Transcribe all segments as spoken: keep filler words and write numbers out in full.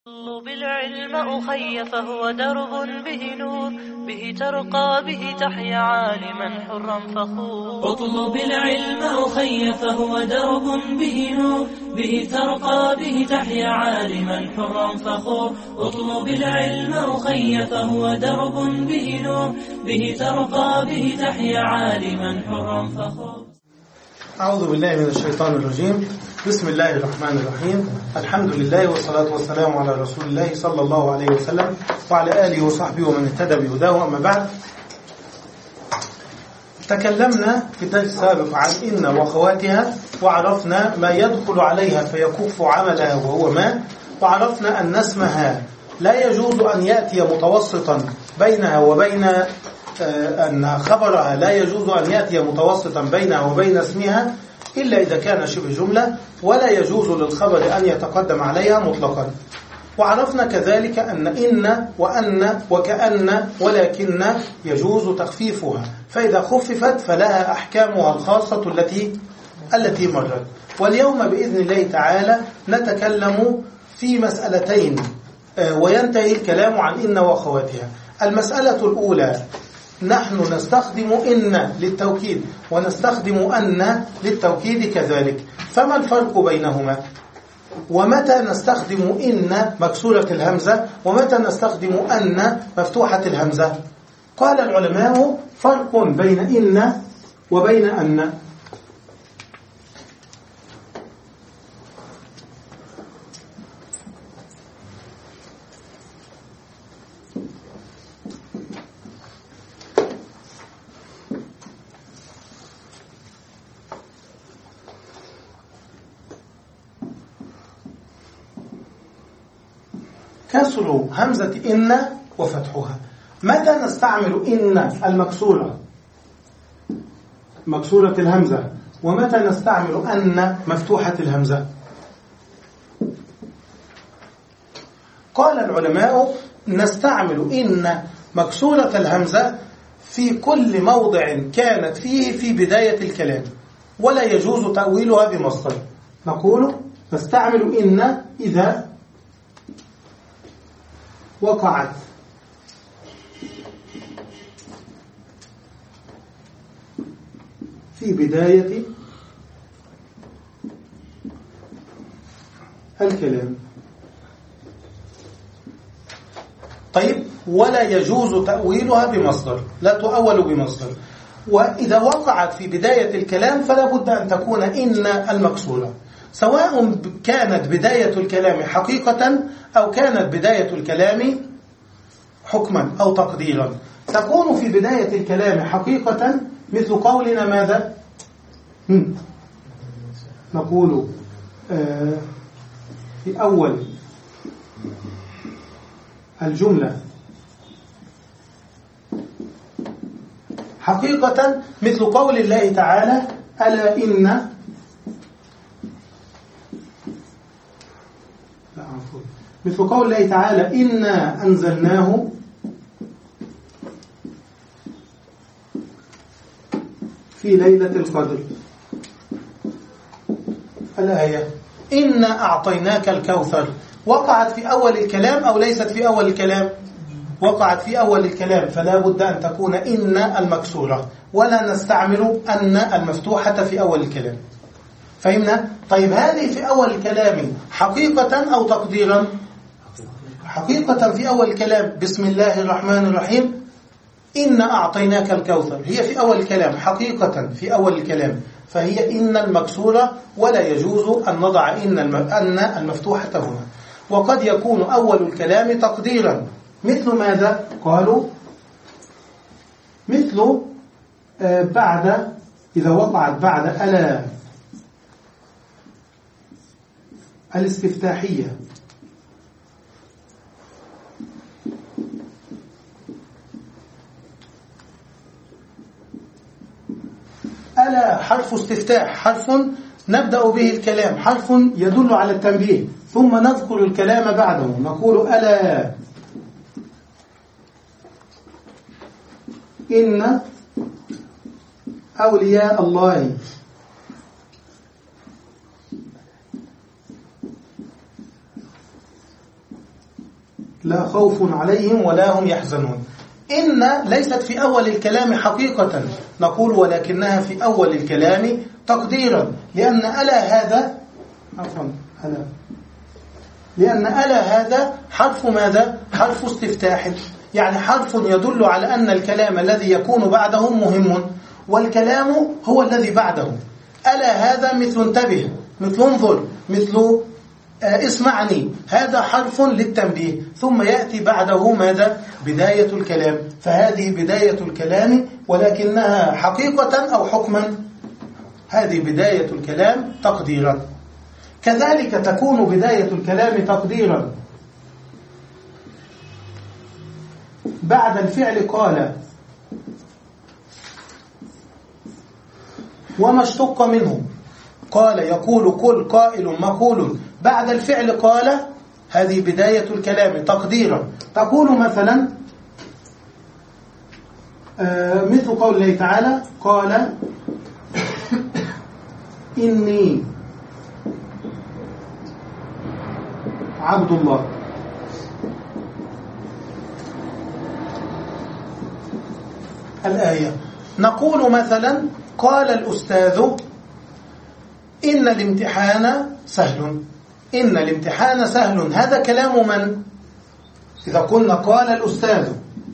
اطلب العلم أخي فهو درب به نور، به ترقى به تحيا عالما حرا فخور. اطلب العلم أخي فهو درب به نور، به ترقى به تحيا عالما حرا فخور. اطلب العلم أخي فهو درب به نور، به ترقى به تحيا عالما حرا فخور. أعوذ بالله من الشيطان الرجيم. بسم الله الرحمن الرحيم. الحمد لله والصلاة والسلام على رسول الله صلى الله عليه وسلم وعلى آله وصحبه ومن اهتدى بهداه. أما بعد، تكلمنا في الدرس السابق عن إن وأخواتها، وعرفنا ما يدخل عليها فيكف عملها وهو ما، وعرفنا أن اسمها لا يجوز أن يأتي متوسطا بينها وبين أن خبرها لا يجوز أن يأتي متوسطا بينها وبين اسمها إلا إذا كان شبه جملة، ولا يجوز للخبر أن يتقدم عليها مطلقا. وعرفنا كذلك أن إن وأن وكأن ولكن يجوز تخفيفها، فإذا خففت فلها أحكامها الخاصة التي التي مرت. واليوم بإذن الله تعالى نتكلم في مسألتين وينتهي الكلام عن إن وأخواتها. المسألة الأولى، نحن نستخدم إن للتوكيد ونستخدم أن للتوكيد كذلك، فما الفرق بينهما؟ ومتى نستخدم إن مكسورة الهمزة ومتى نستخدم أن مفتوحة الهمزة؟ قال العلماء: فرق بين إن وبين أن. كسر همزة إن وفتحها. متى نستعمل إن المكسورة مكسورة الهمزة ومتى نستعمل أن مفتوحة الهمزة؟ قال العلماء: نستعمل إن مكسورة الهمزة في كل موضع كانت فيه في بداية الكلام، ولا يجوز تأويلها بمصدر. نقول نستعمل إن إذا وقعت في بداية الكلام. طيب، ولا يجوز تأويلها بمصدر، لا تؤول بمصدر. وإذا وقعت في بداية الكلام فلا بد أن تكون إن المكسورة، سواء كانت بداية الكلام حقيقة أو كانت بداية الكلام حكما أو تقديرا. تكون في بداية الكلام حقيقة مثل قولنا ماذا؟ هم. نقول آه في أول الجملة حقيقة مثل قول الله تعالى: ألا إن مثل قول الله تعالى: إنا أنزلناه في ليلة القدر. الآية: إنا أعطيناك الكوثر. وقعت في أول الكلام أو ليست في أول الكلام؟ وقعت في أول الكلام، فلا بد أن تكون إن المكسورة، ولا نستعمل أن المفتوحة في أول الكلام. فهمنا؟ طيب، هذه في أول الكلام حقيقة أو تقديرا؟ حقيقة في أول الكلام. بسم الله الرحمن الرحيم، إنا أعطيناك الكوثر، هي في أول الكلام حقيقة في أول الكلام، فهي إن المكسورة، ولا يجوز أن نضع إن أن المفتوحة هنا. وقد يكون أول الكلام تقديرا، مثل ماذا؟ قالوا مثل آه بعد، إذا وقعت بعد ألا الاستفتاحية، ألا حرف استفتاح، حرف نبدأ به الكلام، حرف يدل على التنبيه، ثم نذكر الكلام بعده. نقول: ألا إن أولياء الله لا خوف عليهم ولا هم يحزنون. إن ليست في أول الكلام حقيقة، نقول ولكنها في أول الكلام تقديرا، لأن ألا هذا عفوا ألا لأن ألا هذا حرف ماذا؟ حرف استفتاح، يعني حرف يدل على أن الكلام الذي يكون بعده مهم، والكلام هو الذي بعده. ألا هذا مثل انتبه، مثل انظر، مثل اسمعني، هذا حرف للتنبيه، ثم يأتي بعده ماذا؟ بداية الكلام. فهذه بداية الكلام، ولكنها حقيقة أو حكما؟ هذه بداية الكلام تقديرا. كذلك تكون بداية الكلام تقديرا بعد الفعل قال وما اشتق منه. قال يقول قل قائل مقول، بعد الفعل قال، هذه بداية الكلام تقديرا. تقول مثلا آه مثل قول الله تعالى قال إني عبد الله. الآية نقول مثلا قال الأستاذ إن الامتحان سهل. إن الامتحان سهل، هذا كلام من؟ إذا قلنا قال الأستاذ،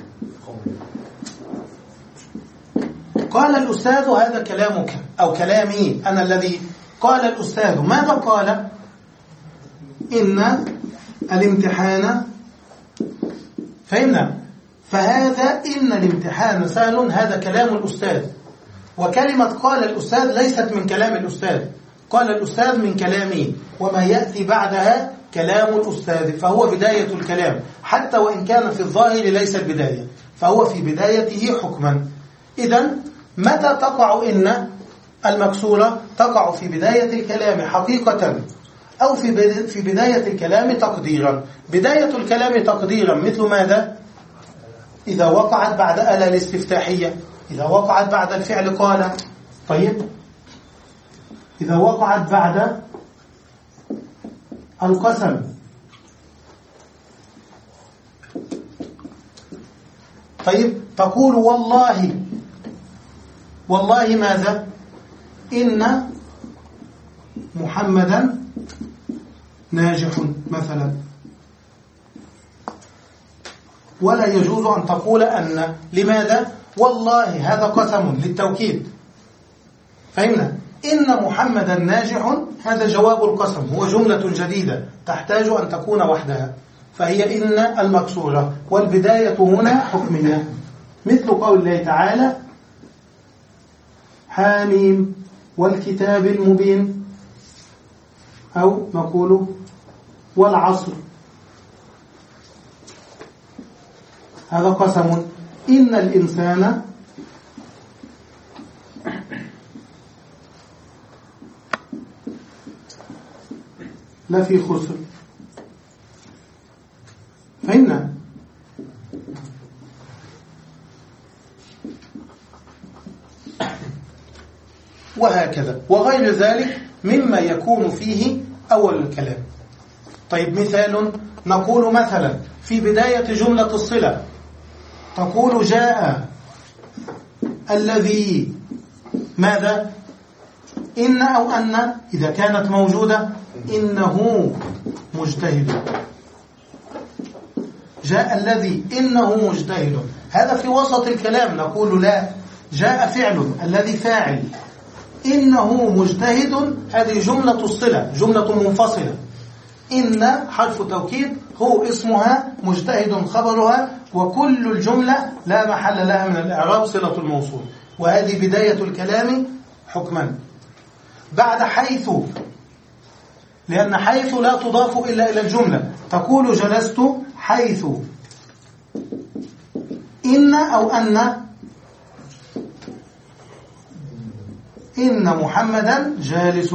قال الأستاذ هذا كلامك أو كلامي أنا الذي قال الأستاذ. ماذا قال؟ إن الامتحان، فهمنا؟ فهذا إن الامتحان سهل هذا كلام الأستاذ، وكلمة قال الأستاذ ليست من كلام الأستاذ، قال الأستاذ من كلامي، وما يأتي بعدها كلام الأستاذ، فهو بداية الكلام، حتى وإن كان في الظاهر ليس البداية، فهو في بدايته حكما. إذن متى تقع إن المكسورة؟ تقع في بداية الكلام حقيقة، أو في بداية الكلام تقديرا. بداية الكلام تقديرا مثل ماذا؟ إذا وقعت بعد ألا الاستفتاحية، إذا وقعت بعد الفعل قال. طيب إذا وقعت بعد القسم. طيب تقول والله، والله ماذا؟ إن محمدا ناجح مثلا. ولا يجوز أن تقول أن. لماذا؟ والله هذا قسم للتوكيد، فهمنا؟ إن محمدا ناجح هذا جواب القسم، هو جملة جديدة تحتاج أن تكون وحدها، فهي إن المكسورة، والبداية هنا حكمية، مثل قول الله تعالى حاميم والكتاب المبين، أو نقول والعصر، هذا قسم. إن الإنسان لفي خسر، فهمنا؟ وهكذا وغير ذلك مما يكون فيه أول الكلام. طيب مثال، نقول مثلا في بداية جملة الصلة تقول جاء الذي ماذا؟ إن أو أن إذا كانت موجودة، إنه مجتهد. جاء الذي إنه مجتهد، هذا في وسط الكلام نقول لا، جاء فعل الذي فاعل، إنه مجتهد هذه جملة الصلة، جملة منفصلة. إن حرف توكيد هو اسمها، مجتهد خبرها، وكل الجملة لا محل لها من الإعراب صلة الموصول، وهذه بداية الكلام حكما. بعد حيث، لأن حيث لا تضاف إلا إلى الجملة، تقول جلست حيث إن أو أن إن محمدا جالس.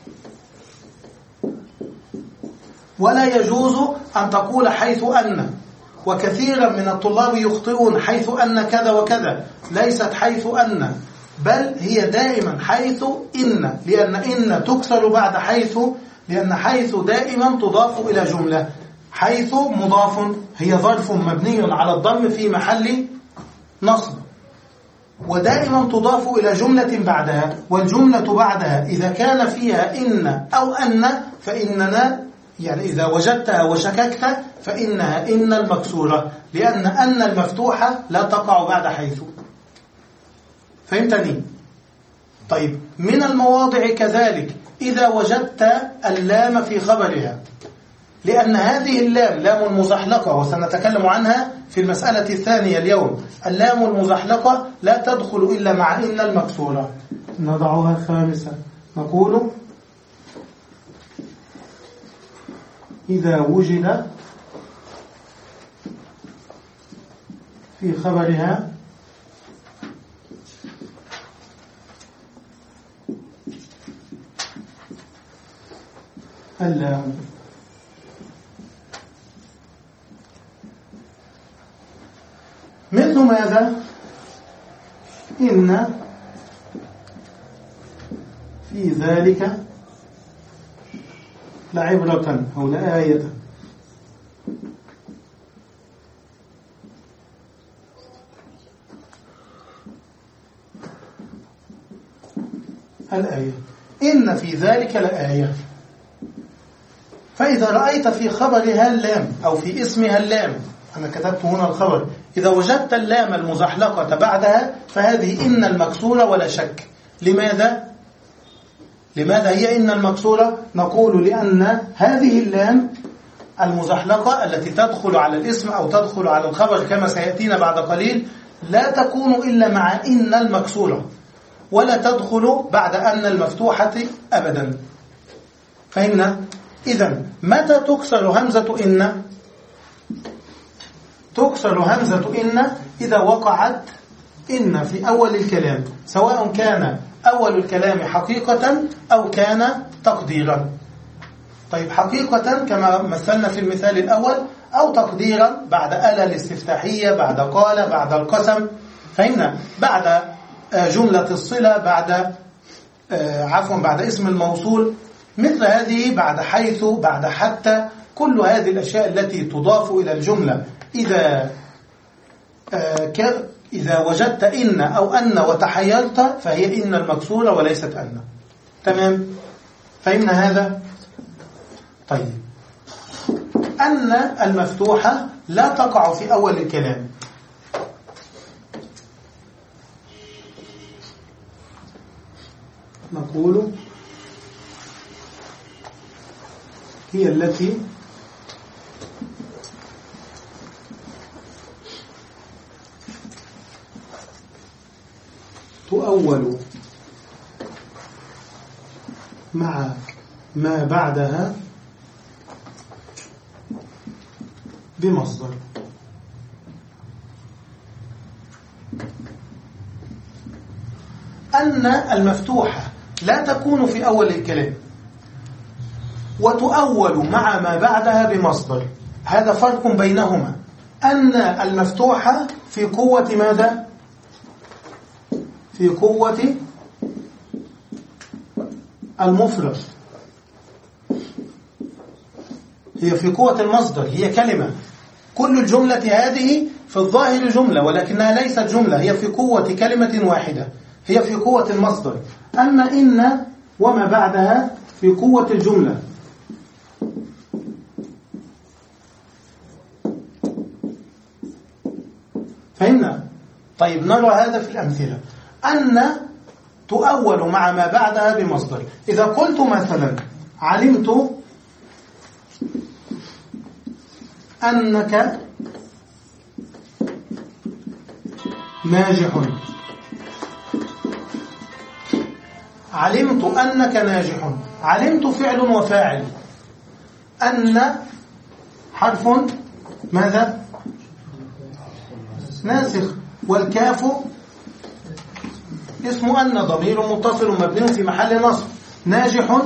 ولا يجوز أن تقول حيث أن، وكثيرا من الطلاب يخطئون حيث أن كذا وكذا، ليست حيث أن، بل هي دائما حيث إن، لأن إن تكسر بعد حيث، لأن حيث دائما تضاف إلى جملة. حيث مضاف، هي ظرف مبني على الضم في محل نصب، ودائما تضاف إلى جملة بعدها، والجملة بعدها إذا كان فيها إن أو أن فإننا، يعني إذا وجدتها وشككت فإنها إن المكسورة، لأن أن المفتوحة لا تقع بعد حيث. فهمتني؟ طيب، من المواضع كذلك إذا وجدت اللام في خبرها، لأن هذه اللام لام مزحلقة، وسنتكلم عنها في المسألة الثانية اليوم. اللام المزحلقة لا تدخل إلا مع إن المكسورة. نضعها خامسة، نقول إذا وجد في خبرها اللام. مثل ماذا؟ إن في ذلك لعبرة أو لآية. الآية إن في ذلك لآية. فإذا رأيت في خبرها اللام أو في اسمها اللام، أنا كتبت هنا الخبر، إذا وجدت اللام المزحلقة بعدها فهذه إن المكسورة ولا شك. لماذا؟ لماذا هي إن المكسورة؟ نقول لأن هذه اللام المزحلقة التي تدخل على الاسم أو تدخل على الخبر كما سيأتينا بعد قليل لا تكون إلا مع إن المكسورة، ولا تدخل بعد أن المفتوحة أبدا. فهمنا؟ إذن متى تكسر همزة إن؟ تكسر همزة إن إذا وقعت إن في أول الكلام، سواء كان أول الكلام حقيقة أو كان تقديرا. طيب، حقيقة كما مثلنا في المثال الأول، أو تقديرا بعد ألا الاستفتاحية، بعد قال، بعد القسم. فهمنا؟ بعد جملة الصلة، بعد عفوا بعد اسم الموصول، مثل هذه، بعد حيث، بعد حتى، كل هذه الأشياء التي تضاف إلى الجملة إذا إذا وجدت إن أو أن وتحيرت فهي إن المكسورة وليست أن. تمام؟ فهمنا هذا؟ طيب، أن المفتوحة لا تقع في أول الكلام. نقول هي التي تؤول مع ما بعدها بمصدر. أن المفتوحة لا تكون في أول الكلام وتؤول مع ما بعدها بمصدر، هذا فرق بينهما. أن المفتوحة في قوة ماذا؟ في قوة المفرد، هي في قوة المصدر، هي كلمة. كل الجملة هذه في الظاهر جملة ولكنها ليست جملة، هي في قوة كلمة واحدة، هي في قوة المصدر. أما إن وما بعدها في قوة الجملة. فهمنا؟ طيب، نرى هذا في الأمثلة. أن تؤول مع ما بعدها بمصدر. إذا قلت مثلا علمت أنك ناجح، علمت أنك ناجح، علمت فعل وفاعل، أن حرف ماذا؟ ناسخ، والكاف اسم أن ضمير متصل مبني في محل نصب، ناجح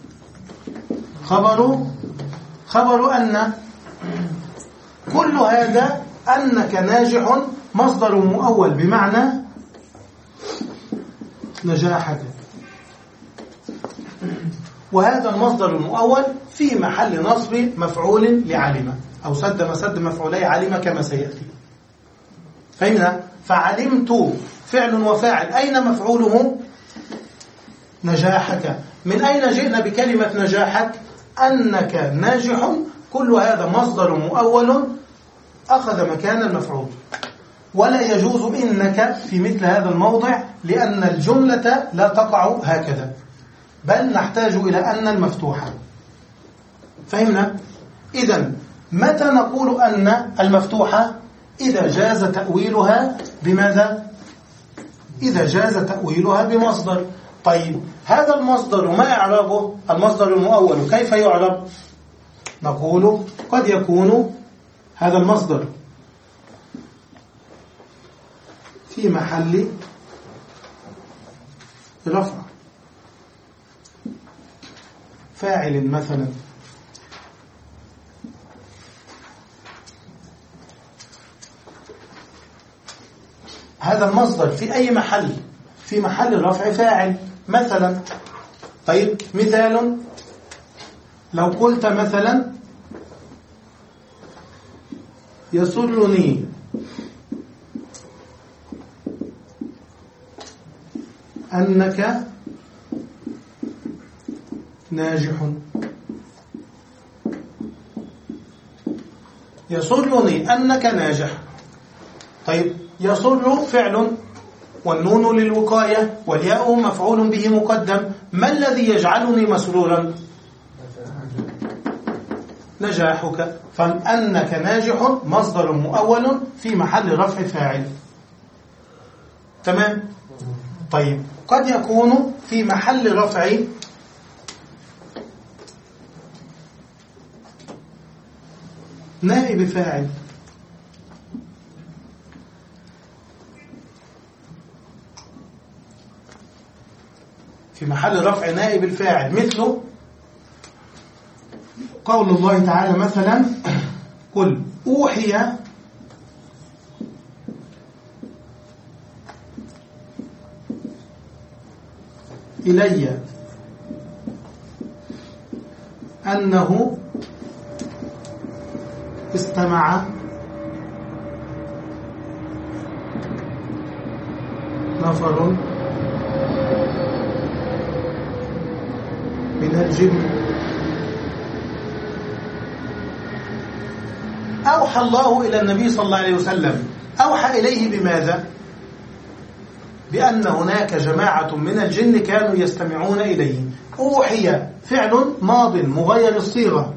خبر خبر أن. كل هذا أنك ناجح مصدر مؤول بمعنى نجاحك، وهذا المصدر المؤول في محل نصب مفعول لعلم، أو سد مسد مفعولي علم كما سيأتي. فهمنا؟ فعلمت فعل وفاعل، أين مفعوله؟ نجاحك. من أين جئنا بكلمة نجاحك؟ أنك ناجح. كل هذا مصدر مؤول أخذ مكان المفعول. ولا يجوز إنك في مثل هذا الموضع، لأن الجملة لا تقع هكذا، بل نحتاج إلى أن المفتوحة. فهمنا؟ إذن متى نقول أن المفتوحة؟ إذا جاز تأويلها بماذا؟ إذا جاز تأويلها بمصدر. طيب هذا المصدر ما إعرابه؟ المصدر المؤول كيف يعرب؟ نقول قد يكون هذا المصدر في محل رفع فاعل مثلا، هذا المصدر في أي محل؟ في محل رفع فاعل مثلا. طيب مثال، لو قلت مثلا يسرني أنك ناجح. يسرني أنك ناجح. طيب يسر فعل والنون للوقاية والياء مفعول به مقدم، ما الذي يجعلني مسرورا؟ نجاحك. فأنك ناجح مصدر مؤول في محل رفع فاعل. تمام؟ طيب قد يكون في محل رفع نائب فاعل. في محل رفع نائب الفاعل، مثل قول الله تعالى مثلا قل أوحي إلي أنه استمع نفر من الجن. أوحى الله إلى النبي صلى الله عليه وسلم، أوحى إليه بماذا؟ بأن هناك جماعة من الجن كانوا يستمعون إليه. أوحي فعل ماض مغير الصيغة.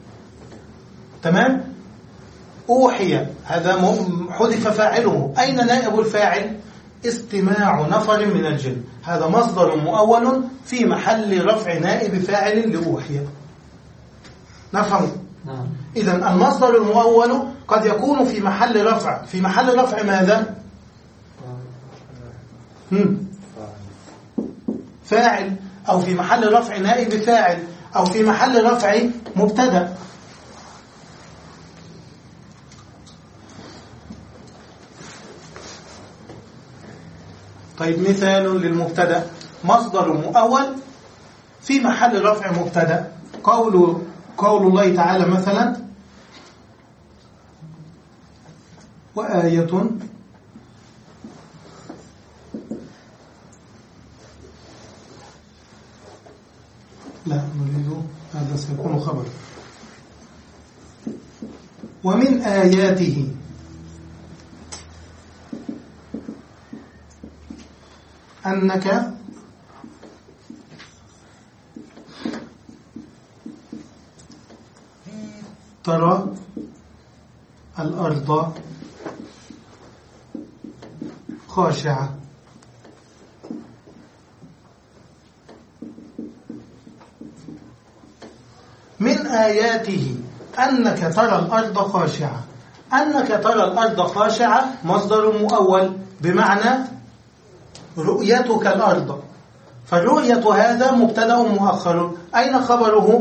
تمام؟ أوحي هذا حذف فاعله، أين نائب الفاعل؟ استماع نفر من الجن. هذا مصدر مؤول في محل رفع نائب فاعل لأوحي. نفهم؟ نعم. إذن المصدر المؤول قد يكون في محل رفع، في محل رفع ماذا؟ هم. فاعل، أو في محل رفع نائب فاعل، أو في محل رفع مبتدأ. طيب مثال للمبتدأ، مصدر مؤول في محل رفع مبتدأ. قول قول الله تعالى مثلا وآية لا نريد هذا سيكون خبر. ومن آياته أنك ترى الأرض خاشعة. من آياته أنك ترى الأرض خاشعة. أنك ترى الأرض خاشعة مصدر مؤول بمعنى رؤيتك الأرض، فالرؤية هذا مبتدأ مؤخر. أين خبره؟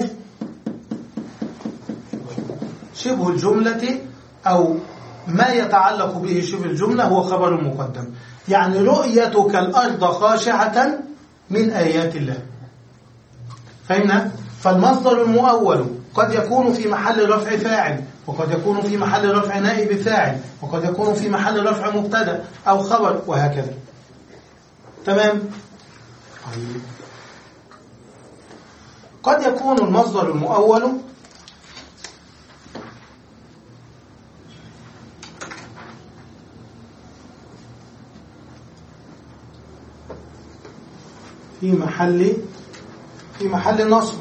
شبه الجملة أو ما يتعلق به شبه الجملة هو خبر مقدم. يعني رؤيتك الأرض خاشعة من آيات الله. فهمنا؟ فالمصدر المؤول قد يكون في محل رفع فاعل، وقد يكون في محل رفع نائب فاعل، وقد يكون في محل رفع مبتدا أو خبر، وهكذا. تمام؟ قد يكون المصدر المؤول في محل في محل نصب،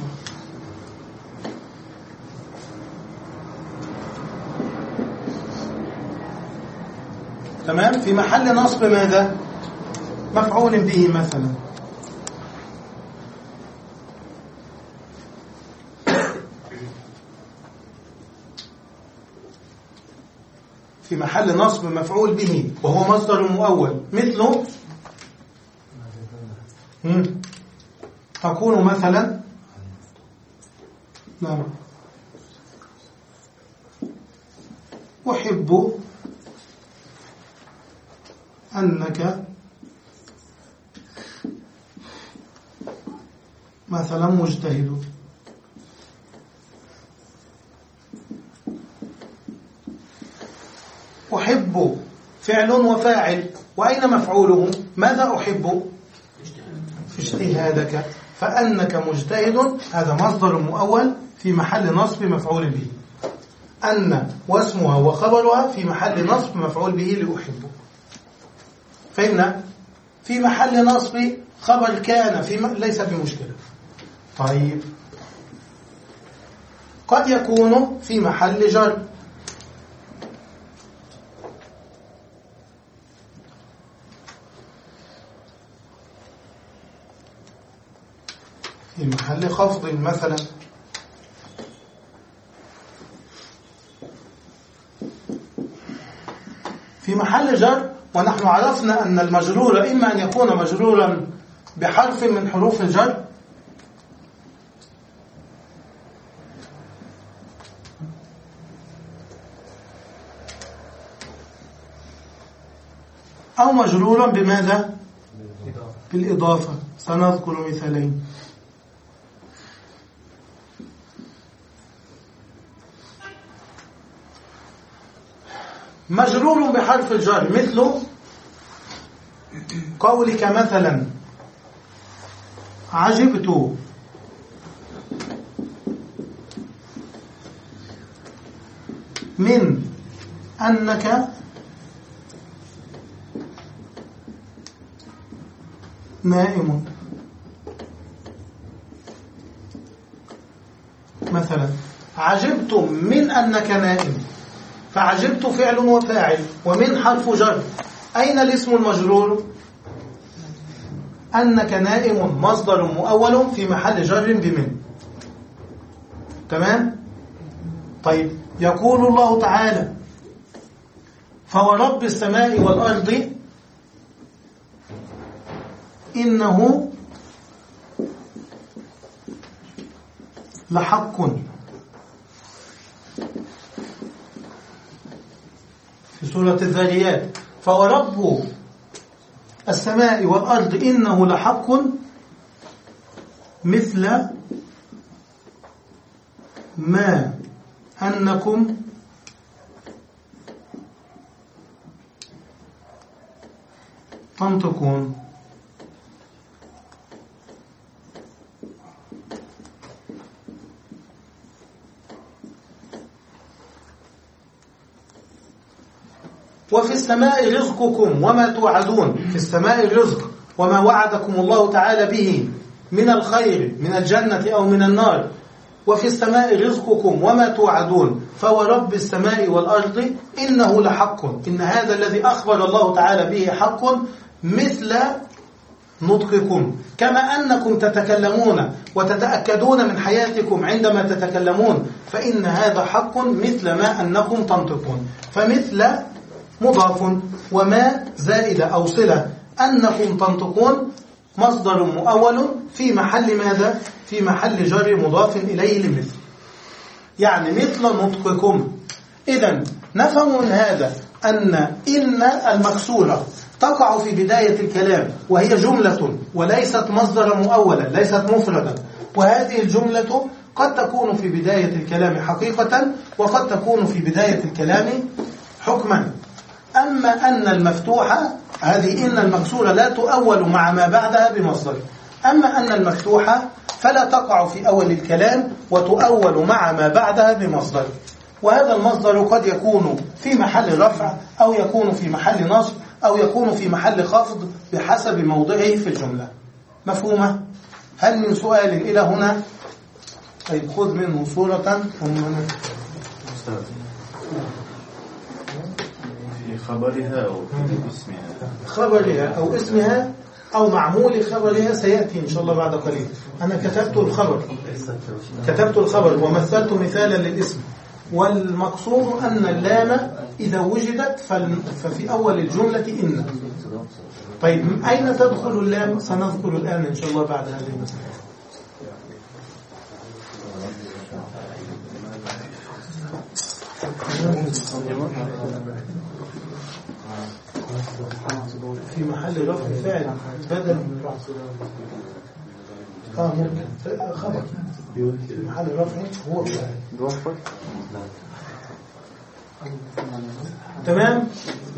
تمام؟ في محل نصب ماذا؟ مفعول به مثلا. في محل نصب مفعول به وهو مصدر مؤول، مثله أكون مثلا نعم أحب أنك مثلا مجتهد. أحب فعل وفاعل، وأين مفعوله؟ ماذا أحب؟ في اجتهادك، فأنك مجتهد هذا مصدر مؤول في محل نصب مفعول به. أن واسمها وخبرها في محل نصب مفعول به لأحب. فهمنا؟ في محل نصب خبر كان في م... ليس بمشكلة. طيب قد يكون في محل جر، في محل خفض مثلا، في محل جر. ونحن عرفنا أن المجرور إما أن يكون مجرورا بحرف من حروف الجر أو مجرورا بماذا؟ بالإضافة. سنذكر مثالين. مجرور بحرف الجر مثل قولك مثلا عجبت من أنك نائم مثلا. عجبت من أنك نائم، فعجبت فعل وفاعل ومن حرف جر. أين الاسم المجرور؟ أنك نائم مصدر مؤول في محل جر بمن. تمام؟ طيب يقول الله تعالى فورب السماء والأرض إنه لحق. في سورة الذاريات فورب السماء والأرض إنه لحق مثل ما أنكم تنطقون. وفي السماء رزقكم وما توعدون. في السماء الرزق وما وعدكم الله تعالى به من الخير من الجنة أو من النار. وفي السماء رزقكم وما توعدون فورب السماء والأرض إنه لحق. إن هذا الذي أخبر الله تعالى به حق مثل نطقكم، كما أنكم تتكلمون وتتأكدون من حياتكم عندما تتكلمون، فإن هذا حق مثل ما أنكم تنطقون. فمثل مضاف وما زائدة أو صلة، أنكم تنطقون مصدر مؤول في محل ماذا؟ في محل جر مضاف إليه لمثل، يعني مثل نطقكم. إذن نفهم من هذا أن إن المكسورة تقع في بداية الكلام وهي جملة وليست مصدر مؤولا، ليست مفردا. وهذه الجملة قد تكون في بداية الكلام حقيقة وقد تكون في بداية الكلام حكما. أما أن المفتوحة هذه إن المكسورة لا تؤول مع ما بعدها بمصدر. أما أن المفتوحة فلا تقع في أول الكلام وتؤول مع ما بعدها بمصدر، وهذا المصدر قد يكون في محل رفع أو يكون في محل نصب أو يكون في محل خفض بحسب موضعه في الجملة. مفهومة؟ هل من سؤال إلى هنا؟ طيب خذ منه صورة ومن في خبرها أو في اسمها. خبرها أو اسمها أو معمول خبرها سيأتي إن شاء الله بعد قليل. أنا كتبت الخبر كتبت الخبر ومثلت مثالا للاسم، والمقصود أن اللام إذا وجدت ففي أول الجملة إن. طيب أين تدخل اللام؟ سنذكر الآن إن شاء الله بعد هذه المسألة. في محل رفع فاعل بدل من رفع اه ممكن خبر في محل رفع هو فاعل. تمام.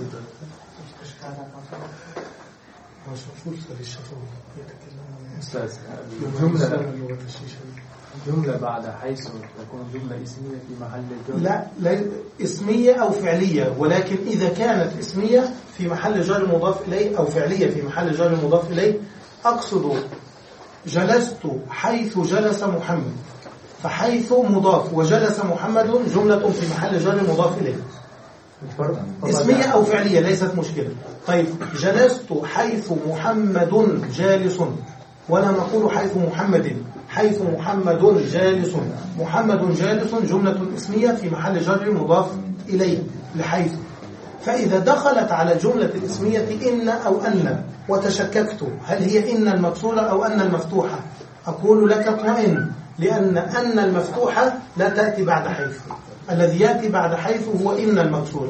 جملة بعد حيث تكون جملة اسمية في محل جر. لا لا اسمية أو فعلية، ولكن إذا كانت اسمية في محل جر مضاف إليه أو فعلية في محل جر مضاف إليه. أقصد جلست حيث جلس محمد، فحيث مضاف وجلس محمد جملة في محل جر مضاف إليه اسمية أو فعلية ليست مشكلة. طيب جلست حيث محمد جالس، ولا نقول حيث محمد، حيث محمد جالس. محمد جالس جملة اسمية في محل جر مضاف إليه لحيث. فإذا دخلت على الجملة الاسمية إن أو أن وتشككت هل هي إن المكسورة أو أن المفتوحة، أقول لك اطمئن، لأن أن المفتوحة لا تأتي بعد حيث، الذي يأتي بعد حيث هو إن المكسورة.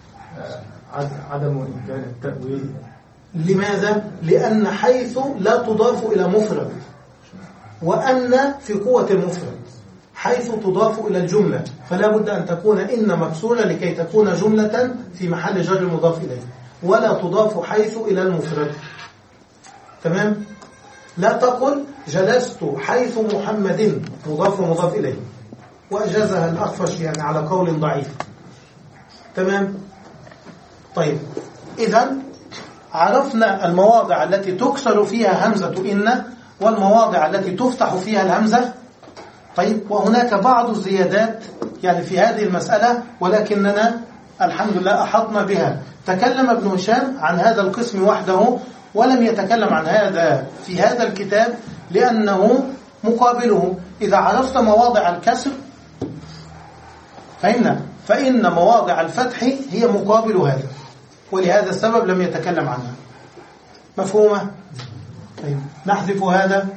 عدم إمكان التأويل. لماذا؟ لأن حيث لا تضاف إلى مفرد، وأن في قوة المفرد، حيث تضاف إلى الجملة، فلا بد أن تكون إن مكسورة لكي تكون جملة في محل جر مضاف إليه، ولا تضاف حيث إلى المفرد. تمام؟ لا تقل جلست حيث محمد مضاف ومضاف إليه، وأجازها الأخفش يعني على قول ضعيف. تمام؟ طيب إذن عرفنا المواضع التي تكسر فيها همزة إن والمواضع التي تفتح فيها الهمزة. طيب وهناك بعض الزيادات يعني في هذه المسألة، ولكننا الحمد لله أحطنا بها. تكلم ابن هشام عن هذا القسم وحده ولم يتكلم عن هذا في هذا الكتاب، لأنه مقابله. إذا عرفت مواضع الكسر فإن فإن مواضع الفتح هي مقابل هذا، ولهذا السبب لم يتكلم عنها. مفهومة؟ طيب نحذف هذا.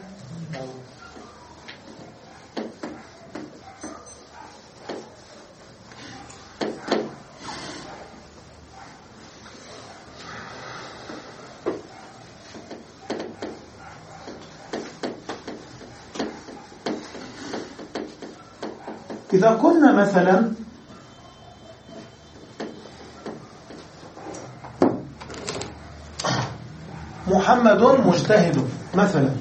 إذا قلنا مثلا محمد مجتهد مثلا،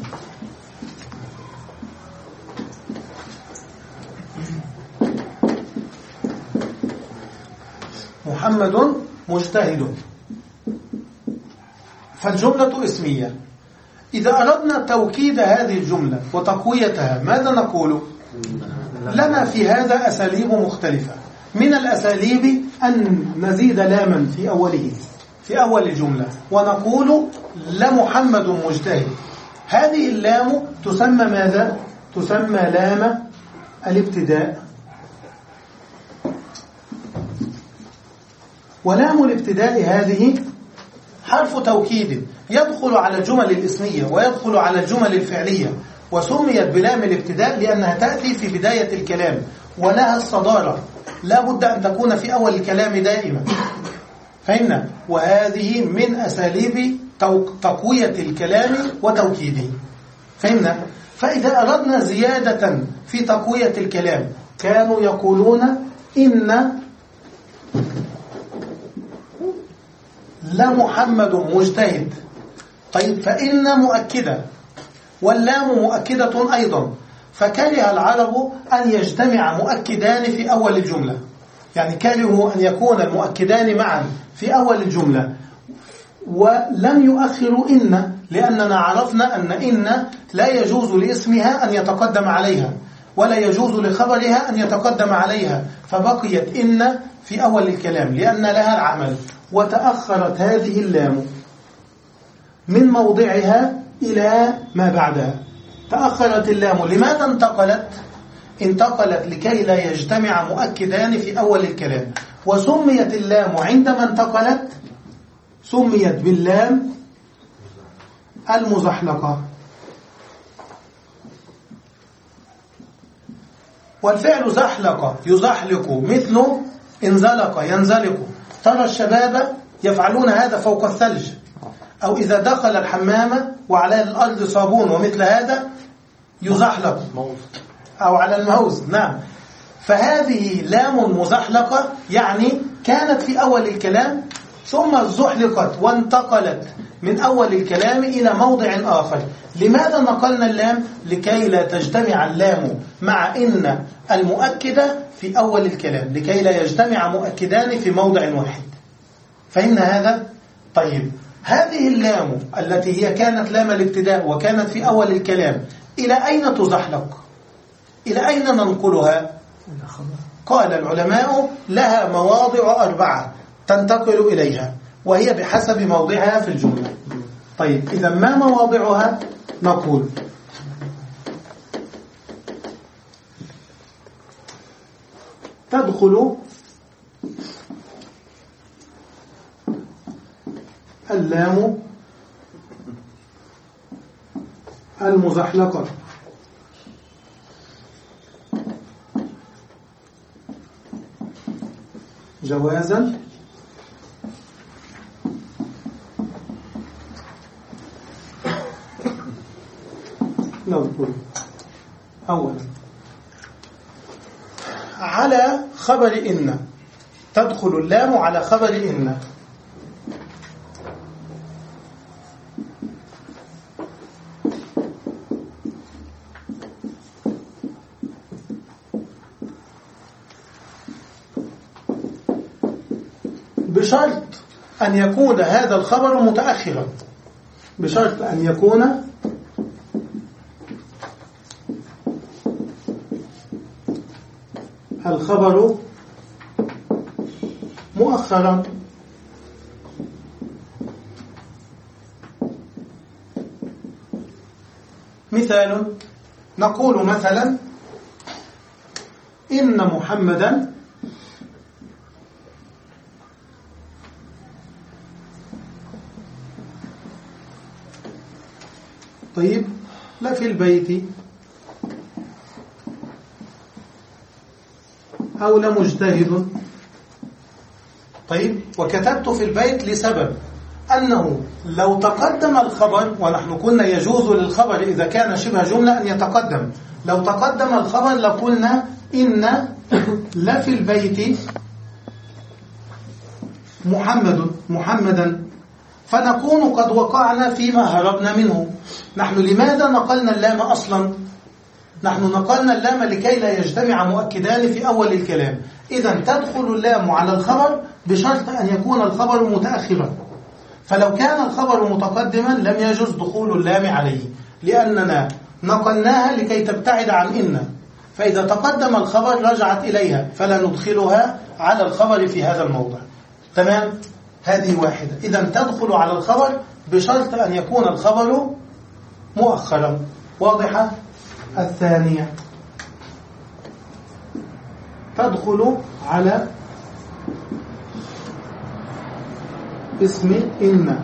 محمد مجتهد، فالجملة اسمية. إذا أردنا توكيد هذه الجملة وتقويتها ماذا نقول؟ لنا في هذا أساليب مختلفة. من الأساليب أن نزيد لاما في أوله في أول الجملة ونقول لمحمد مجتهد. هذه اللام تسمى ماذا؟ تسمى لام الابتداء. ولام الابتداء هذه حرف توكيد يدخل على الجمل الاسمية ويدخل على الجمل الفعلية، وسميت بلام الابتداء لأنها تأتي في بداية الكلام ولها الصدارة، لا بد أن تكون في أول الكلام دائما. فإن وهذه من أساليب تقوية الكلام وتوكيده. فإن فإذا أردنا زيادة في تقوية الكلام كانوا يقولون إن لمحمد مجتهد. طيب فإن مؤكدة واللام مؤكدة أيضا، فكره العرب أن يجتمع مؤكدان في أول الجملة، يعني كرهوا أن يكون المؤكدان معا في أول الجملة، ولم يؤخروا إن، لأننا عرفنا أن إن لا يجوز لاسمها أن يتقدم عليها ولا يجوز لخبرها أن يتقدم عليها، فبقيت إن في أول الكلام لأن لها العمل. وتأخرت هذه اللام من موضعها إلى ما بعدها. تأخرت اللام، لماذا انتقلت؟ انتقلت لكي لا يجتمع مؤكدان في أول الكلام. وسميت اللام عندما انتقلت سميت باللام المزحلقة. والفعل زحلق يزحلق مثل انزلق ينزلق. ترى الشباب يفعلون هذا فوق الثلج، أو إذا دخل الحمام وعلى الأرض صابون ومثل هذا يزحلق، أو على الموز. نعم، فهذه لام مزحلقة، يعني كانت في أول الكلام ثم زحلقت وانتقلت من أول الكلام إلى موضع آخر. لماذا نقلنا اللام؟ لكي لا تجتمع اللام مع إن المؤكدة في أول الكلام، لكي لا يجتمع مؤكدان في موضع واحد. فإن هذا؟ طيب، هذه اللام التي هي كانت لام الابتداء وكانت في أول الكلام إلى أين تزحلق؟ إلى أين ننقلها؟ قال العلماء لها مواضع أربعة تنتقل إليها، وهي بحسب موضعها في الجملة. طيب، إذا ما مواضعها؟ نقول تدخل اللام المزحلقة جوازا نذكر أولا على خبر إن. تدخل اللام على خبر إن. بشرط أن يكون هذا الخبر متأخرا، بشرط أن يكون الخبر مؤخرا. مثال، نقول مثلا إن محمدا طيب لفي البيت أو لمجتهد. طيب، وكتبت في البيت لسبب أنه لو تقدم الخبر، ونحن قلنا يجوز للخبر إذا كان شبه جملة أن يتقدم، لو تقدم الخبر لقلنا إن لفي البيت محمد محمدا، فنكون قد وقعنا فيما هربنا منه. نحن لماذا نقلنا اللام أصلا؟ نحن نقلنا اللام لكي لا يجتمع مؤكدان في أول الكلام. إذن تدخل اللام على الخبر بشرط أن يكون الخبر متأخرا، فلو كان الخبر متقدما لم يجوز دخول اللام عليه، لأننا نقلناها لكي تبتعد عن إن، فإذا تقدم الخبر رجعت إليها، فلا ندخلها على الخبر في هذا الموضع. تمام؟ هذه واحدة. إذن تدخل على الخبر بشرط أن يكون الخبر مؤخرا. واضحة؟ الثانية تدخل على اسم إن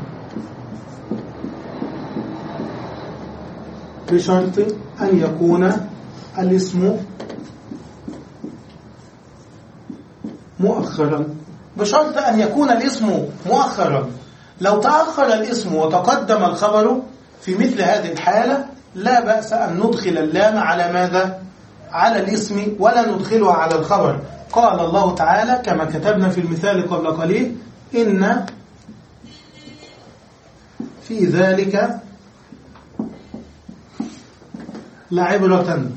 بشرط أن يكون الاسم مؤخرا، بشرط أن يكون الاسم مؤخرا. لو تأخر الاسم وتقدم الخبر في مثل هذه الحالة لا بأس أن ندخل اللام على ماذا؟ على الاسم ولا ندخلها على الخبر. قال الله تعالى كما كتبنا في المثال قبل قليل: إن في ذلك لعبرة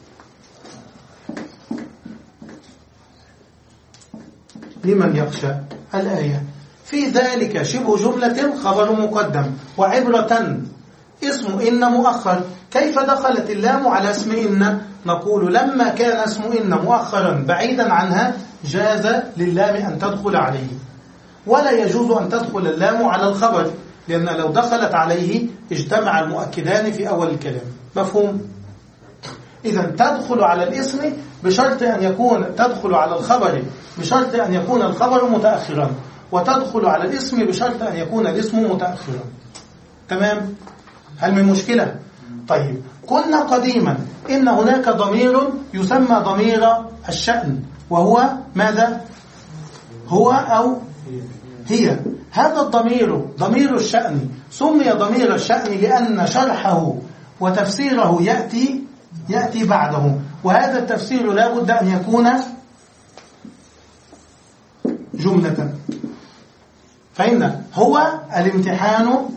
لمن يخشى. الآية في ذلك شبه جملة خبر مقدم، وعبرة اسم إن مؤخر. كيف دخلت اللام على اسم إن؟ نقول لما كان اسم إن مؤخرا بعيدا عنها جاز للام أن تدخل عليه، ولا يجوز أن تدخل اللام على الخبر، لأن لو دخلت عليه اجتمع المؤكدان في أول الكلام. مفهوم؟ إذا تدخل على الاسم بشرط أن يكون تدخل على الخبر بشرط أن يكون الخبر متأخرا، وتدخل على الاسم بشرط أن يكون الاسم متأخرا. تمام؟ هل من مشكلة؟ طيب، قلنا قديما إن هناك ضمير يسمى ضمير الشأن، وهو ماذا؟ هو أو هي. هذا الضمير ضمير الشأن سمي ضمير الشأن لأن شرحه وتفسيره يأتي يأتي بعده، وهذا التفسير لا بد أن يكون جملة. فإن هو الامتحان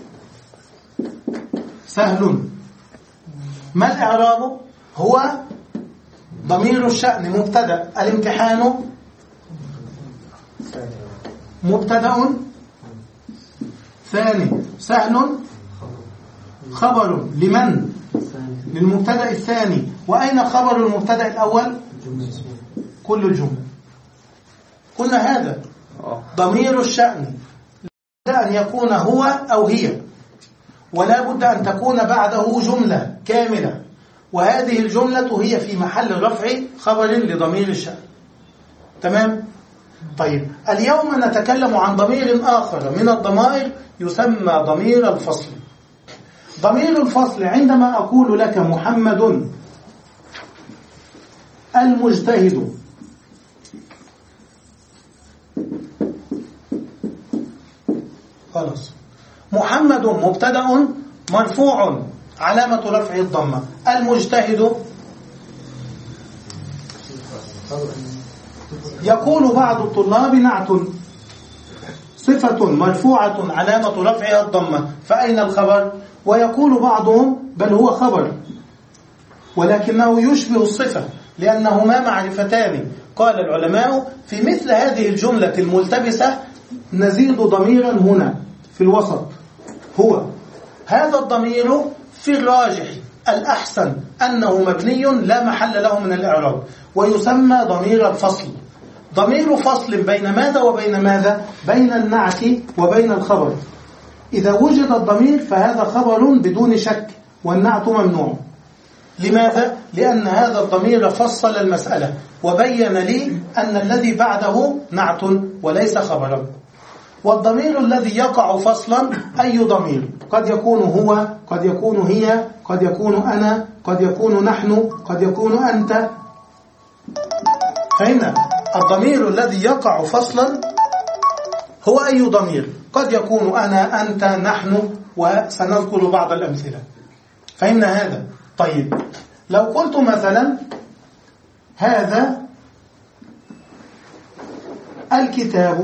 سهل. ما الإعراب؟ هو ضمير الشأن مبتدأ، الامتحان مبتدأ ثاني، سهل خبر لمن؟ للمبتدأ الثاني. وأين خبر المبتدأ الأول؟ كل الجملة. قلنا هذا ضمير الشأن لا بد أن يكون هو أو هي، ولا بد أن تكون بعده جملة كاملة، وهذه الجملة هي في محل رفع خبر لضمير الشأن. تمام؟ طيب، اليوم نتكلم عن ضمير آخر من الضمائر يسمى ضمير الفصل. ضمير الفصل عندما أقول لك محمد المجتهد، خلاص، محمد مبتدأ مرفوع علامة رفعه الضمة، المجتهد يقول بعض الطلاب نعت صفة مرفوعة علامة رفعها الضمة، فأين الخبر؟ ويقول بعضهم بل هو خبر ولكنه يشبه الصفة لأنهما معرفتان. قال العلماء في مثل هذه الجملة الملتبسة نزيد ضميرا هنا في الوسط، هو هذا الضمير في الراجح الأحسن أنه مبني لا محل له من الإعراب، ويسمى ضمير الفصل. ضمير فصل بين ماذا وبين ماذا؟ بين النعت وبين الخبر. إذا وجد الضمير فهذا خبر بدون شك، والنعت ممنوع. لماذا؟ لأن هذا الضمير فصل المسألة وبين لي أن الذي بعده نعت وليس خبرا. والضمير الذي يقع فصلا أي ضمير؟ قد يكون هو، قد يكون هي، قد يكون أنا، قد يكون نحن، قد يكون أنت. فهنا الضمير الذي يقع فصلا هو أي ضمير؟ قد يكون أنا، أنت، نحن، وسنذكر بعض الأمثلة. فهمنا هذا؟ طيب، لو قلت مثلا هذا الكتاب،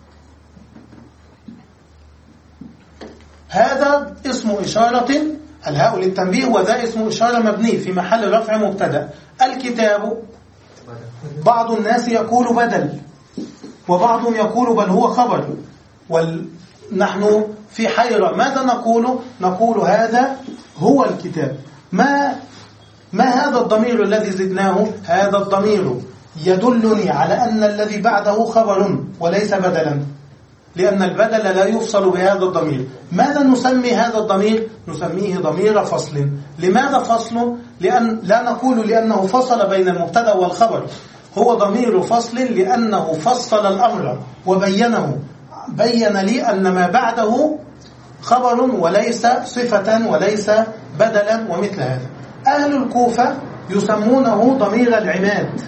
هذا اسم إشارة، الهاء للتنبيه، وذا اسم إشارة مبني في محل رفع مبتدأ. الكتاب بعض الناس يقول بدل، وبعضهم يقول بل هو خبر، ونحن في حيرة. ماذا نقول؟ نقول هذا هو الكتاب. ما ما هذا الضمير الذي زدناه؟ هذا الضمير يدلني على أن الذي بعده خبر وليس بدلا، لأن البدل لا يفصل بهذا الضمير. ماذا نسمي هذا الضمير؟ نسميه ضمير فصل. لماذا فصل؟ لأن لا نقول لأنه فصل بين المبتدأ والخبر، هو ضمير فصل لأنه فصل الأمر وبينه، بين لي أن ما بعده خبر وليس صفة وليس بدلا ومثل هذا. أهل الكوفة يسمونه ضمير العماد.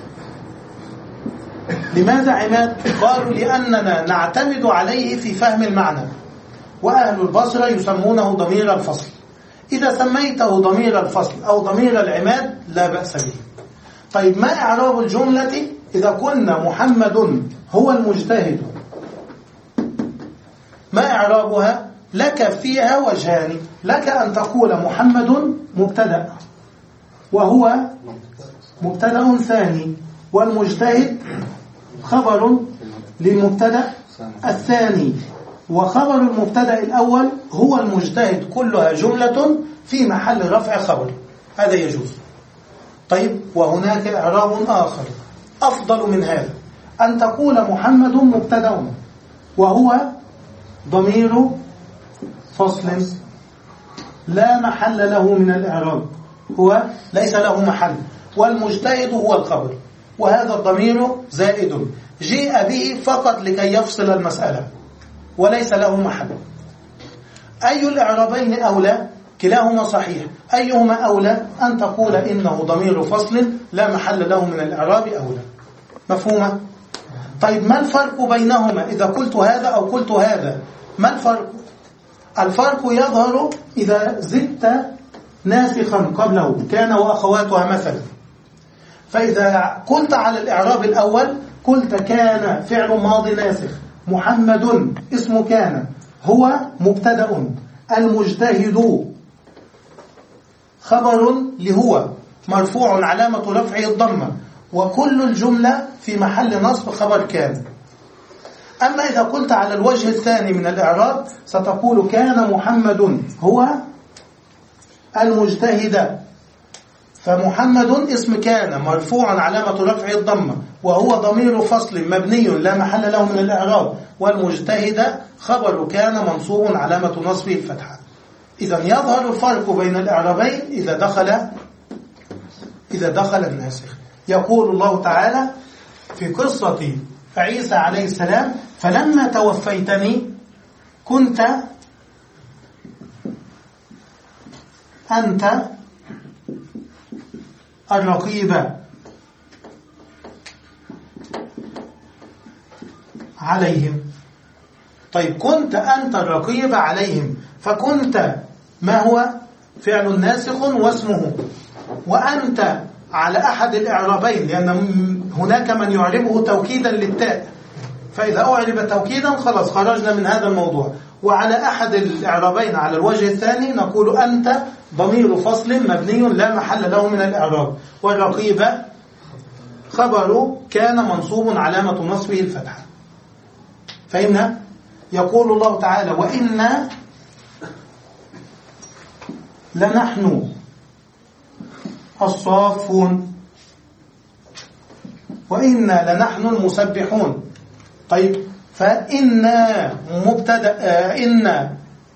لماذا عماد؟ قالوا لأننا نعتمد عليه في فهم المعنى. وأهل البصرة يسمونه ضمير الفصل. إذا سميته ضمير الفصل أو ضمير العماد لا بأس به. طيب ما إعراب الجملة إذا قلنا محمد هو المجتهد؟ ما إعرابها؟ لك فيها وجهان. لك أن تقول محمد مبتدأ وهو مبتدأ ثاني، والمجتهد خبر للمبتدأ الثاني، وخبر المبتدأ الأول هو المجتهد، كلها جملة في محل رفع خبر، هذا يجوز. طيب وهناك إعراب آخر أفضل من هذا، أن تقول محمد مبتدأ وهو ضمير فصل لا محل له من الإعراب، هو ليس له محل، والمجتهد هو الخبر، وهذا الضمير زائد جيء به فقط لكي يفصل المسألة وليس له محل. أي الإعرابين أولى؟ كلاهما صحيح. أيهما أولى؟ أن تقول إنه ضمير فصل لا محل له من الإعراب أولى. مفهومة؟ طيب ما الفرق بينهما إذا قلت هذا أو قلت هذا؟ ما الفرق؟ الفرق يظهر إذا زدت ناسخا قبله، كان وأخواتها مثلا. فإذا قلت على الإعراب الأول قلت كان فعل ماضي ناسخ، محمد اسم كان، هو مبتدأ، المجتهد خبر لهو مرفوع علامة رفعه الضمة، وكل الجملة في محل نصب خبر كان. أما إذا قلت على الوجه الثاني من الإعراب ستقول كان محمد هو المجتهد، فمحمد اسم كان مرفوع علامة رفعه الضمة، وهو ضمير فصل مبني لا محل له من الإعراب، والمجتهد خبر كان منصوب علامة نصبه الفتحة. إذا يظهر الفرق بين الإعرابين إذا دخل إذا دخل الناسخ. يقول الله تعالى في قصة عيسى عليه السلام: فلما توفيتني كنت أنت الرقيب عليهم. طيب كنت أنت الرقيب عليهم، فكنت ما هو؟ فعل ناسخ واسمه، وأنت على أحد الإعرابين، لأن هناك من يعربه توكيدا للتاء، فإذا أعرب توكيدا خلاص خرجنا من هذا الموضوع. وعلى أحد الإعرابين على الوجه الثاني نقول أنت ضمير فصل مبني لا محل له من الإعراب، والرقيب خبر كان منصوب علامة نصبه الفتحة. فهمنا؟ يقول الله تعالى: وإنا لنحن الصافون وإنا لنحن المسبحون. طيب فإنا مبتدأ، إن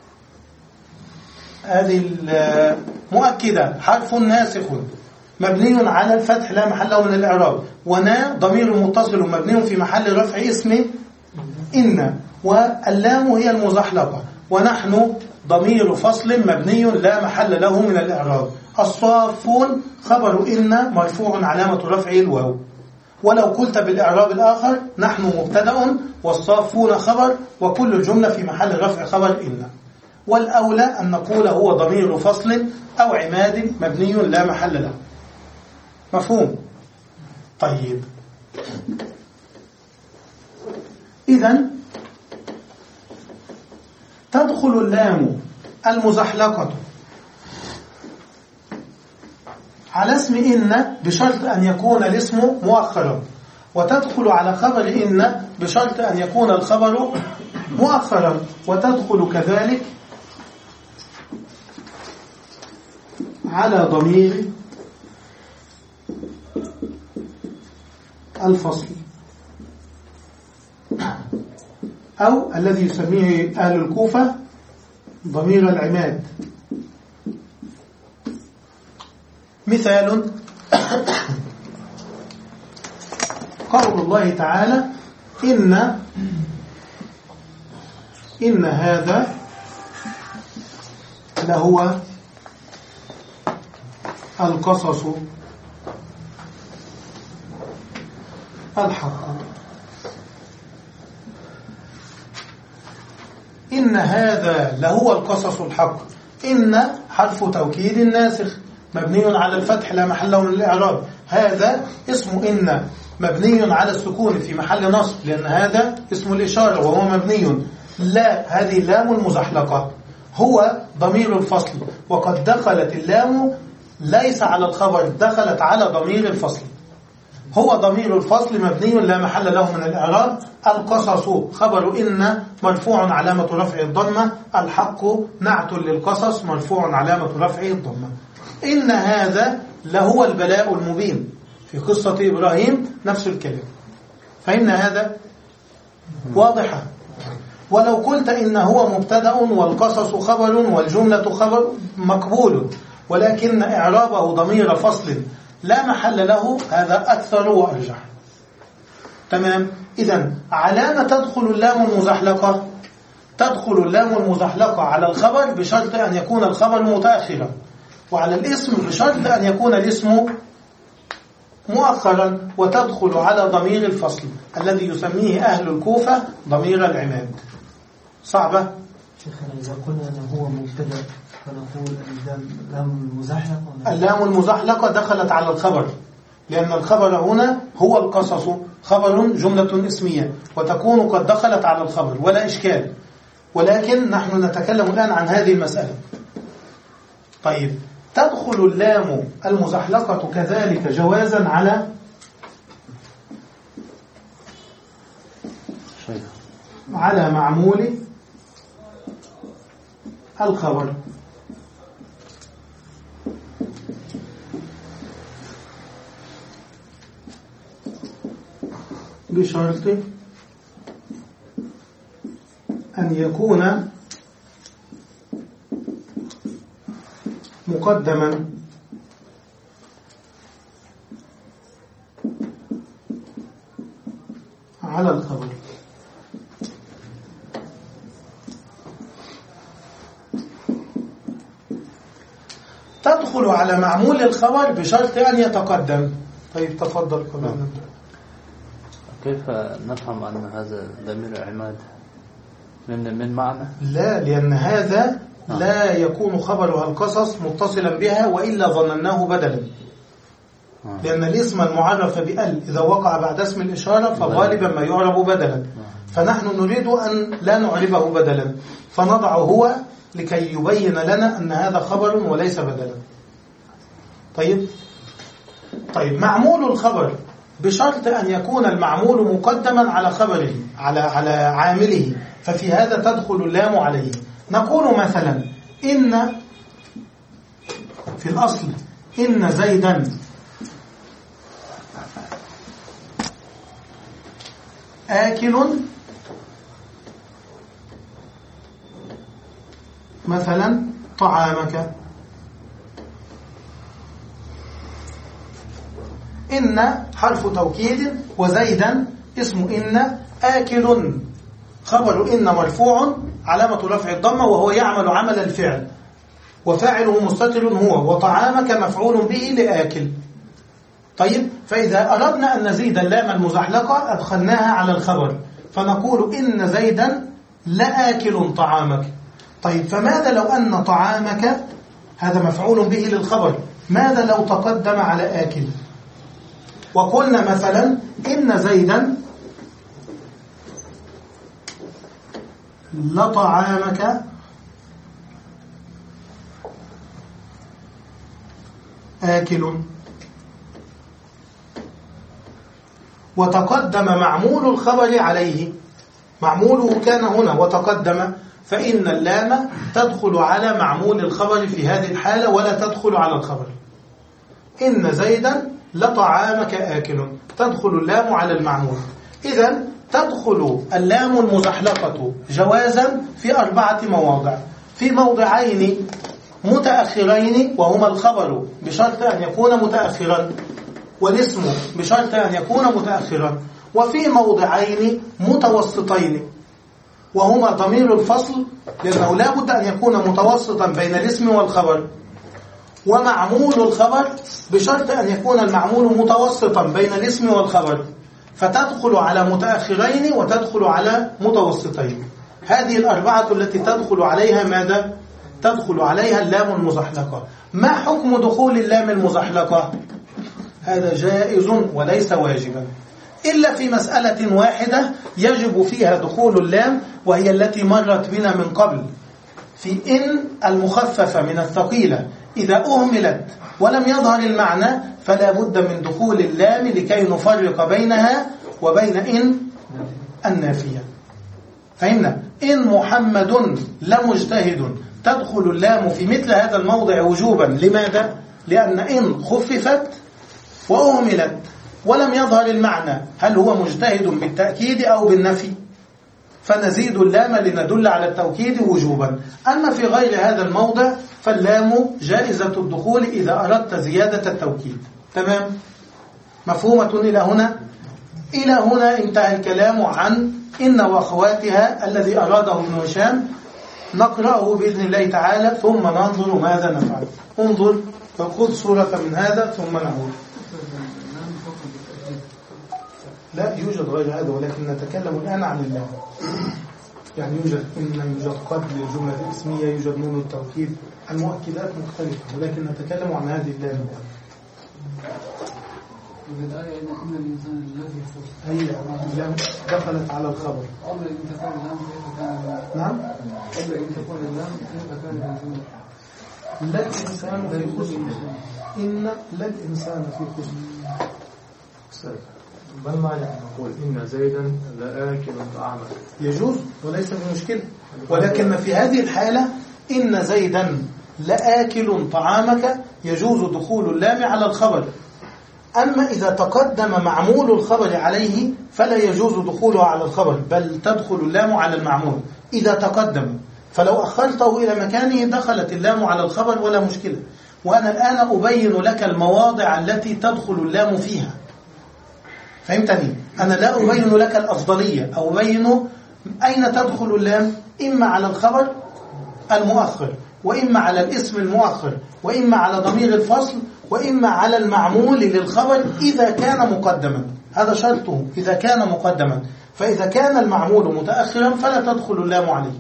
هذه المؤكدة حرف ناسخ مبني على الفتح لا محل له من الإعراب، ونا ضمير متصل مبني في محل رفع اسم إن، واللام هي المزحلقة، ونحن ضمير فصل مبني لا محل له من الإعراب. الصافون خبر إن مرفوع علامة رفعه الواو. ولو قلت بالإعراب الآخر نحن مبتدأ والصافون خبر، وكل الجملة في محل رفع خبر إن. والأولى أن نقول هو ضمير فصل أو عماد مبني لا محل له. مفهوم؟ طيب إذن تدخل اللام المزحلقة على اسم إن بشرط أن يكون الاسم مؤخرا، وتدخل على خبر إن بشرط أن يكون الخبر مؤخرا، وتدخل كذلك على ضمير الفصل، أو الذي يسميه أهل الكوفة ضمير العماد. مثال قول الله تعالى: إن إن هذا لهو القصص الحق. إن هذا لهو القصص الحق. إن حرف توكيد ناسخ مبني على الفتح لا محل له من الإعراب. هذا اسم إن مبني على السكون في محل نصب لأن هذا اسم الإشارة وهو مبني. لا، هذه اللام المزحلقة، هو ضمير الفصل، وقد دخلت اللام ليس على الخبر، دخلت على ضمير الفصل. هو ضمير الفصل مبني لا محل له من الإعراب. القصص خبر إن مرفوع علامة رفع الضمة. الحق نعت للقصص مرفوع علامة رفعه الضمة. إن هذا لهو البلاء المبين. في قصة إبراهيم نفس الكلام. فإن هذا واضحة. ولو قلت إن هو مبتدأ والقصص خبر والجملة خبر مقبول، ولكن إعرابه ضمير فصل لا محل له، هذا أكثر وأرجح. تمام. إذن علامة تدخل اللام المزحلقة، تدخل اللام المزحلقة على الخبر بشرط أن يكون الخبر متأخرا، وعلى الاسم بشرط أن يكون الاسم مؤخرا، وتدخل على ضمير الفصل الذي يسميه أهل الكوفة ضمير العماد. صعبة؟ شيخنا إذا قلنا أنه هو مبتدأ فنقول اللام المزحلقة اللام المزحلقة دخلت على الخبر، لأن الخبر هنا هو القصص، خبر جملة اسمية وتكون قد دخلت على الخبر ولا إشكال، ولكن نحن نتكلم الآن عن هذه المسألة. طيب، تدخل اللام المزحلقة كذلك جوازا على على معمول الخبر. بشرط أن يكون مقدما على الخبر. تدخل على معمول الخبر بشرط أن يتقدم. طيب تفضل. كيف نفهم أن هذا ضمير عماد من من معنى؟ لا، لأن هذا لا يكون خبرها القصص متصلا بها وإلا ظنناه بدلا، لأن الاسم المعرف بأل إذا وقع بعد اسم الإشارة فغالبا ما يعرب بدلا، فنحن نريد أن لا نعربه بدلا، فنضعه هو لكي يبين لنا أن هذا خبر وليس بدلا. طيب طيب معمول الخبر بشرط أن يكون المعمول مقدما على خبره، على على عامله، ففي هذا تدخل اللام عليه. نقول مثلا إن في الأصل إن زيدا آكل مثلا طعامك. إن حرف توكيد وزيدا اسم إن آكل خبر إن مرفوع علامة رفع الضمة وهو يعمل عمل الفعل وفاعله مستتر هو، وطعامك مفعول به لآكل. طيب، فإذا أردنا أن نزيد اللام المزحلقة أدخلناها على الخبر فنقول إن زيدا لآكل طعامك. طيب، فماذا لو أن طعامك هذا مفعول به للخبر، ماذا لو تقدم على آكل وقلنا مثلا إن زيدا لطعامك آكل، وتقدم معمول الخبر عليه، معموله كان هنا وتقدم، فإن اللام تدخل على معمول الخبر في هذه الحالة ولا تدخل على الخبر. إن زيدا لطعامك آكل، تدخل اللام على المعمول. إذن تدخل اللام المزحلقة جوازا في أربعة مواضع، في موضعين متأخرين وهما الخبر بشرط أن يكون متأخرا والاسم بشرط أن يكون متأخرا، وفي موضعين متوسطين وهما ضمير الفصل لأنه لا بد أن يكون متوسطا بين الاسم والخبر، ومعمول الخبر بشرط أن يكون المعمول متوسطا بين الاسم والخبر، فتدخل على متأخرين وتدخل على متوسطين. هذه الأربعة التي تدخل عليها ماذا؟ تدخل عليها اللام المزحلقة. ما حكم دخول اللام المزحلقة؟ هذا جائز وليس واجبا، إلا في مسألة واحدة يجب فيها دخول اللام، وهي التي مرت بنا من قبل في إن المخففة من الثقيلة إذا أهملت ولم يظهر المعنى فلا بد من دخول اللام لكي نفرق بينها وبين إن النافية. فهمنا؟ إن محمد لمجتهد تدخل اللام في مثل هذا الموضع وجوبا. لماذا؟ لأن إن خففت وأهملت ولم يظهر المعنى، هل هو مجتهد بالتأكيد أو بالنفي؟ فنزيد اللام لندل على التوكيد وجوبا. أما في غير هذا الموضع فاللام جائزة الدخول إذا أردت زيادة التوكيد. تمام؟ مفهومة إلى هنا؟ إلى هنا انتهى الكلام عن إن وأخواتها الذي أراده ابن هشام. نقرأه بإذن الله تعالى ثم ننظر ماذا نفعل. انظر فخذ صورة من هذا ثم نعود. لا يوجد غير هذا، ولكن نتكلم الآن عن اللام. يعني يوجد إن، يوجد قد للجملة الاسمية، يوجد نون التوكيد، المؤكدات مختلفة، ولكن نتكلم عن هذه اللام الآن. الآية إن الإنسان الذي خسر هي اللام دخلت على الخبر. قبل أن تكون اللام كيف كان؟ نعم. قبل أن تكون اللام كيف كان الجملة؟ لا الإنسان في خسر. إن لا الإنسان في خسر. ما المعنى أن نقول إن زيدا لآكل طعامك؟ يجوز وليس بمشكلة، ولكن في هذه الحالة إن زيدا لآكل طعامك يجوز دخول اللام على الخبر. أما إذا تقدم معمول الخبر عليه فلا يجوز دخوله على الخبر، بل تدخل اللام على المعمول إذا تقدم. فلو أخرته إلى مكانه دخلت اللام على الخبر ولا مشكلة. وأنا الآن أبين لك المواضع التي تدخل اللام فيها. فهمتني؟ أنا لا أبين لك الأفضلية، أو أبين أين تدخل اللام، إما على الخبر المؤخر، وإما على الاسم المؤخر، وإما على ضمير الفصل، وإما على المعمول للخبر إذا كان مقدما. هذا شرطه إذا كان مقدما. فإذا كان المعمول متأخرا فلا تدخل اللام عليه.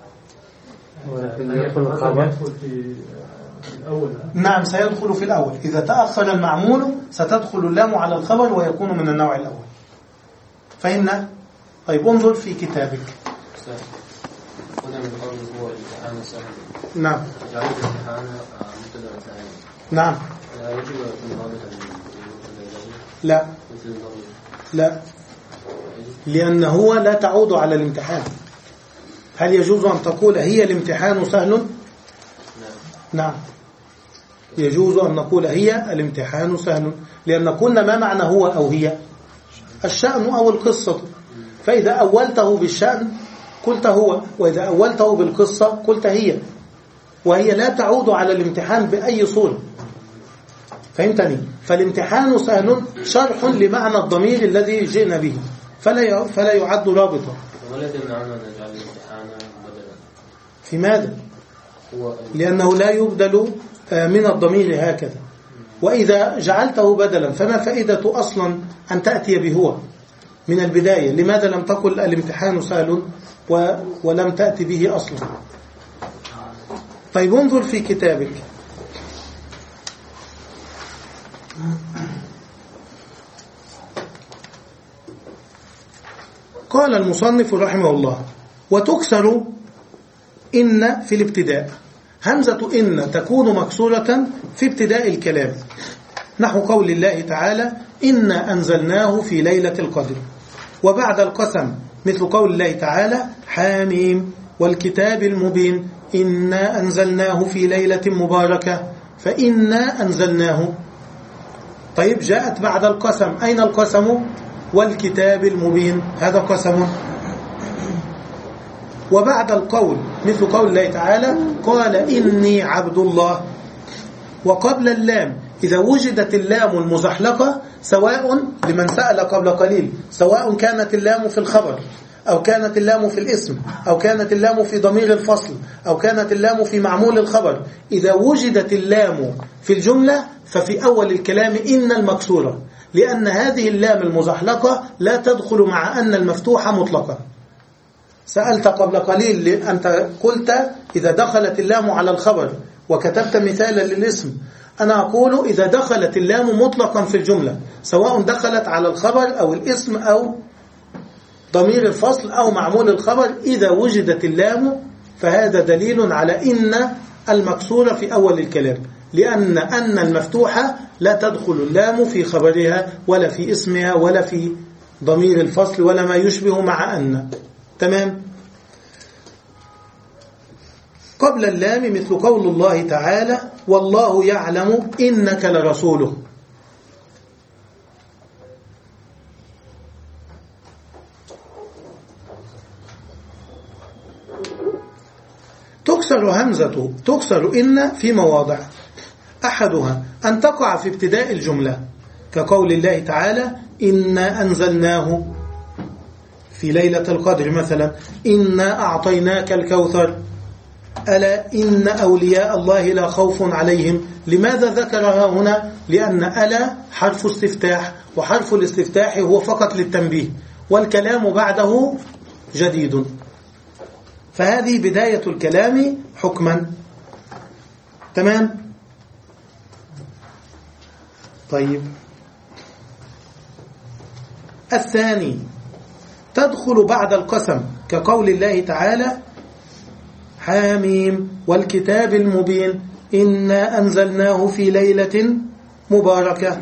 يدخل الخبر في الأول. نعم سيدخل في الأول. إذا تأخر المعمول ستدخل اللام على الخبر ويكون من النوع الأول. فهمنا؟ طيب انظر في كتابك. نعم. نعم. لا لا، لأن هو لا تعود على الامتحان. هل يجوز أن تقول هي الامتحان سهل؟ نعم يجوز أن نقول هي الامتحان سهل، لأن قلنا ما معنى هو أو هي؟ الشأن أو القصة. فإذا أولته بالشأن قلت هو، وإذا أولته بالقصة قلت هي، وهي لا تعود على الامتحان بأي صورة. فهمتني؟ فالامتحان سهل شرح لمعنى الضمير الذي جئنا به، فلا فلا يعد رابطا. ولا تمنعنا أن نجعل الامتحان بدلا في ماذا؟ لأنه لا يبدل من الضمير هكذا. وإذا جعلته بدلا فما فائدة أصلا أن تأتي بهو من البداية؟ لماذا لم تقل الامتحان سهل ولم تأتي به أصلا؟ طيب انظر في كتابك. قال المصنف رحمه الله: وتكسر إن في الابتداء. همزة إن تكون مكسورة في ابتداء الكلام، نحو قول الله تعالى: إنا أنزلناه في ليلة القدر. وبعد القسم مثل قول الله تعالى: حاميم والكتاب المبين إنا أنزلناه في ليلة مباركة فإنا أنزلناه. طيب جاءت بعد القسم، أين القسم؟ والكتاب المبين، هذا قسم. وبعد القول مثل قول الله تعالى: قال إني عبد الله. وقبل اللام إذا وجدت اللام المزحلقة، سواء لمن سأل قبل قليل، سواء كانت اللام في الخبر أو كانت اللام في الاسم أو كانت اللام في ضمير الفصل أو كانت اللام في معمول الخبر، إذا وجدت اللام في الجملة ففي أول الكلام إن المكسورة، لأن هذه اللام المزحلقة لا تدخل مع أن المفتوحة مطلقا. سألت قبل قليل، أنت قلت إذا دخلت اللام على الخبر وكتبت مثالا للاسم. أنا أقول إذا دخلت اللام مطلقا في الجملة، سواء دخلت على الخبر أو الاسم أو ضمير الفصل أو معمول الخبر، إذا وجدت اللام فهذا دليل على إن المكسورة في أول الكلام، لأن أن المفتوحة لا تدخل اللام في خبرها ولا في اسمها ولا في ضمير الفصل ولا ما يشبه مع أن. تمام. قبل اللام مثل قول الله تعالى والله يعلم إنك لرسوله. تكسر همزة تكسر إن في مواضع، أحدها أن تقع في ابتداء الجملة كقول الله تعالى إنا أنزلناه في ليلة القدر مثلا، إنا أعطيناك الكوثر، ألا إن أولياء الله لا خوف عليهم. لماذا ذكرها هنا؟ لأن ألا حرف استفتاح، وحرف الاستفتاح هو فقط للتنبيه، والكلام بعده جديد، فهذه بداية الكلام حكما. تمام. طيب، الثاني تدخل بعد القسم كقول الله تعالى حاميم والكتاب المبين إنا أنزلناه في ليلة مباركة،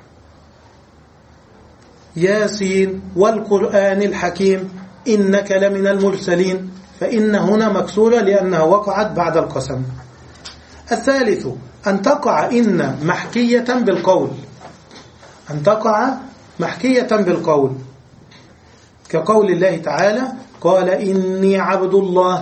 ياسين والقرآن الحكيم إنك لمن المرسلين، فإن هنا مكسورة لأنها وقعت بعد القسم. الثالث أن تقع إن محكية بالقول، أن تقع محكية بالقول كقول الله تعالى قال إني عبد الله،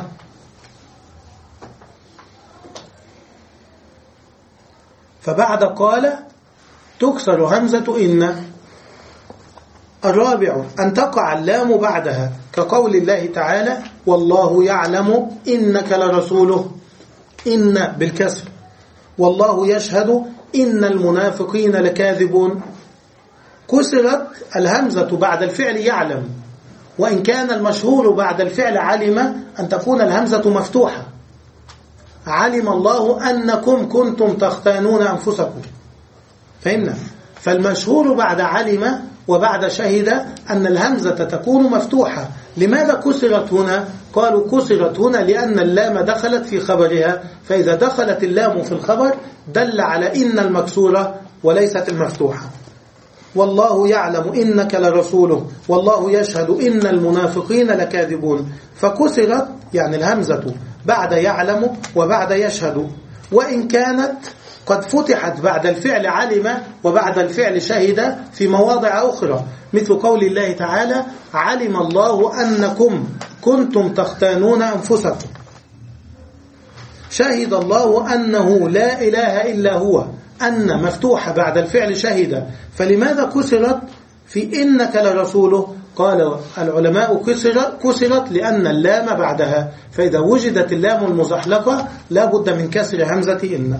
فبعد قال تكسر همزة إن. الرابع أن تقع اللام بعدها كقول الله تعالى والله يعلم إنك لرسوله، إن بالكسر، والله يشهد إن المنافقين لكاذبون. كسرت الهمزة بعد الفعل يعلم، وإن كان المشهور بعد الفعل علم أن تكون الهمزة مفتوحة، علم الله أنكم كنتم تختانون أنفسكم، فهمنا؟ فالمشهور بعد علم وبعد شهد أن الهمزة تكون مفتوحة. لماذا كسرت هنا؟ قالوا كسرت هنا لأن اللام دخلت في خبرها، فإذا دخلت اللام في الخبر دل على إن المكسورة وليست المفتوحة. والله يعلم إنك لرسوله والله يشهد إن المنافقين لكاذبون، فكسرت يعني الهمزة بعد يعلم وبعد يشهد، وإن كانت قد فتحت بعد الفعل علم وبعد الفعل شهد في مواضع أخرى، مثل قول الله تعالى علم الله أنكم كنتم تختانون أنفسكم، شهد الله أنه لا إله إلا هو، أن مفتوحة بعد الفعل شهد. فلماذا كسرت في إنك لرسوله؟ قال العلماء كسرت, كسرت لأن اللام بعدها، فإذا وجدت اللام المزحلقة لا بد من كسر همزة إن،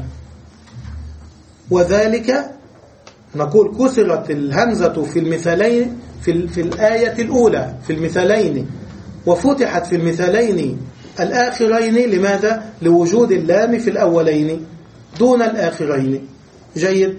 وذلك نقول كسرت الهمزة في المثالين في, في الآية الأولى في المثالين، وفتحت في المثالين الآخرين. لماذا؟ لوجود اللام في الأولين دون الآخرين. جيد.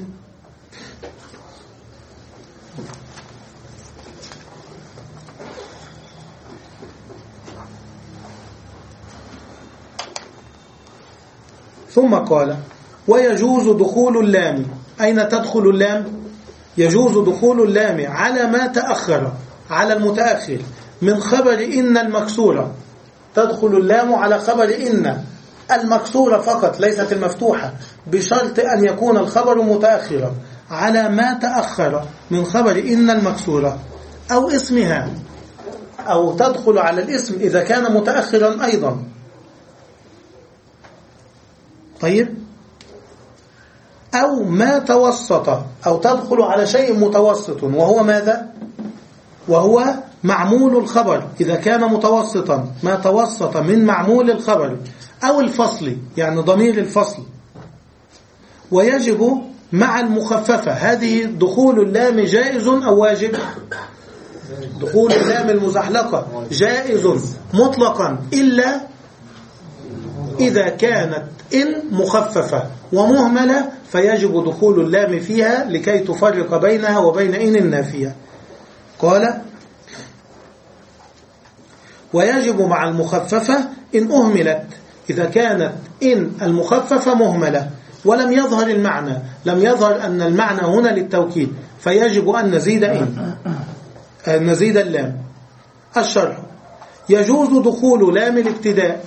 ثم قال ويجوز دخول اللام. أين تدخل اللام؟ يجوز دخول اللام على ما تأخر، على المتأخر من خبر إن المكسورة، تدخل اللام على خبر إن المكسورة فقط ليست المفتوحة، بشرط أن يكون الخبر متأخرا، على ما تأخر من خبر إن المكسورة أو اسمها، أو تدخل على الاسم إذا كان متأخرا أيضا. طيب، أو ما توسط، أو تدخل على شيء متوسط، وهو ماذا؟ وهو معمول الخبر إذا كان متوسطا، ما توسط من معمول الخبر، أو الفصل يعني ضمير الفصل. ويجب مع المخففة، هذه دخول اللام جائز أو واجب؟ دخول اللام المزحلقة جائز مطلقا إلا إذا كانت إن مخففة ومهملة فيجب دخول اللام فيها لكي تفرق بينها وبين إن النافية. قال ويجب مع المخففة إن أهملت، إذا كانت إن المخففة مهملة ولم يظهر المعنى، لم يظهر أن المعنى هنا للتوكيد، فيجب أن نزيد إن نزيد اللام. الشرح: يجوز دخول لام الابتداء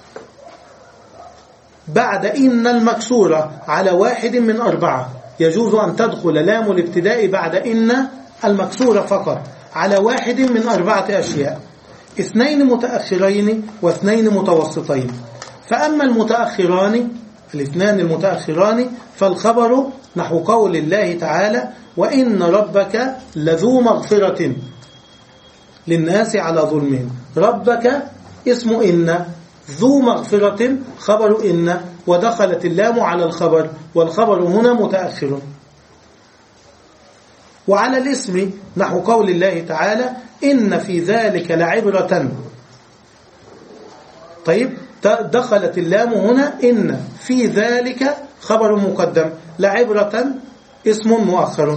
بعد إن المكسورة على واحد من أربعة. يجوز أن تدخل لام الابتداء بعد إن المكسورة فقط على واحد من أربعة أشياء: اثنين متأخرين واثنين متوسطين. فأما المتأخران الاثنان المتأخران فالخبر نحو قول الله تعالى: وإن ربك لذو مغفرة للناس على ظلمهم. ربك اسم إن، ذو مغفرة خبر إن، ودخلت اللام على الخبر، والخبر هنا متأخر. وعلى الاسم نحو قول الله تعالى: إن في ذلك لعبرة. طيب، دخلت اللام هنا، إن في ذلك خبر مقدم، لعبرة اسم مؤخر.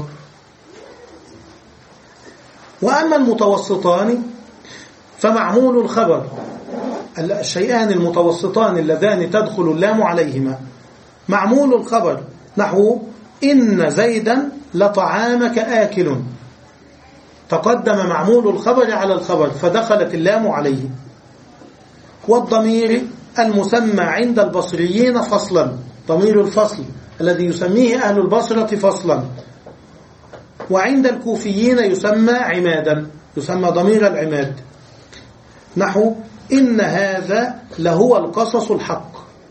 وأما المتوسطان فمعمول الخبر، الشيئان المتوسطان اللذان تدخل اللام عليهما، معمول الخبر نحو إن زيدا لطعامك آكل، تقدم معمول الخبر على الخبر فدخلت اللام عليه. والضمير المسمى عند البصريين فصلا، ضمير الفصل الذي يسميه أهل البصرة فصلا، وعند الكوفيين يسمى عمادا، يسمى ضمير العماد، نحو إن هذا لهو القصص الحق،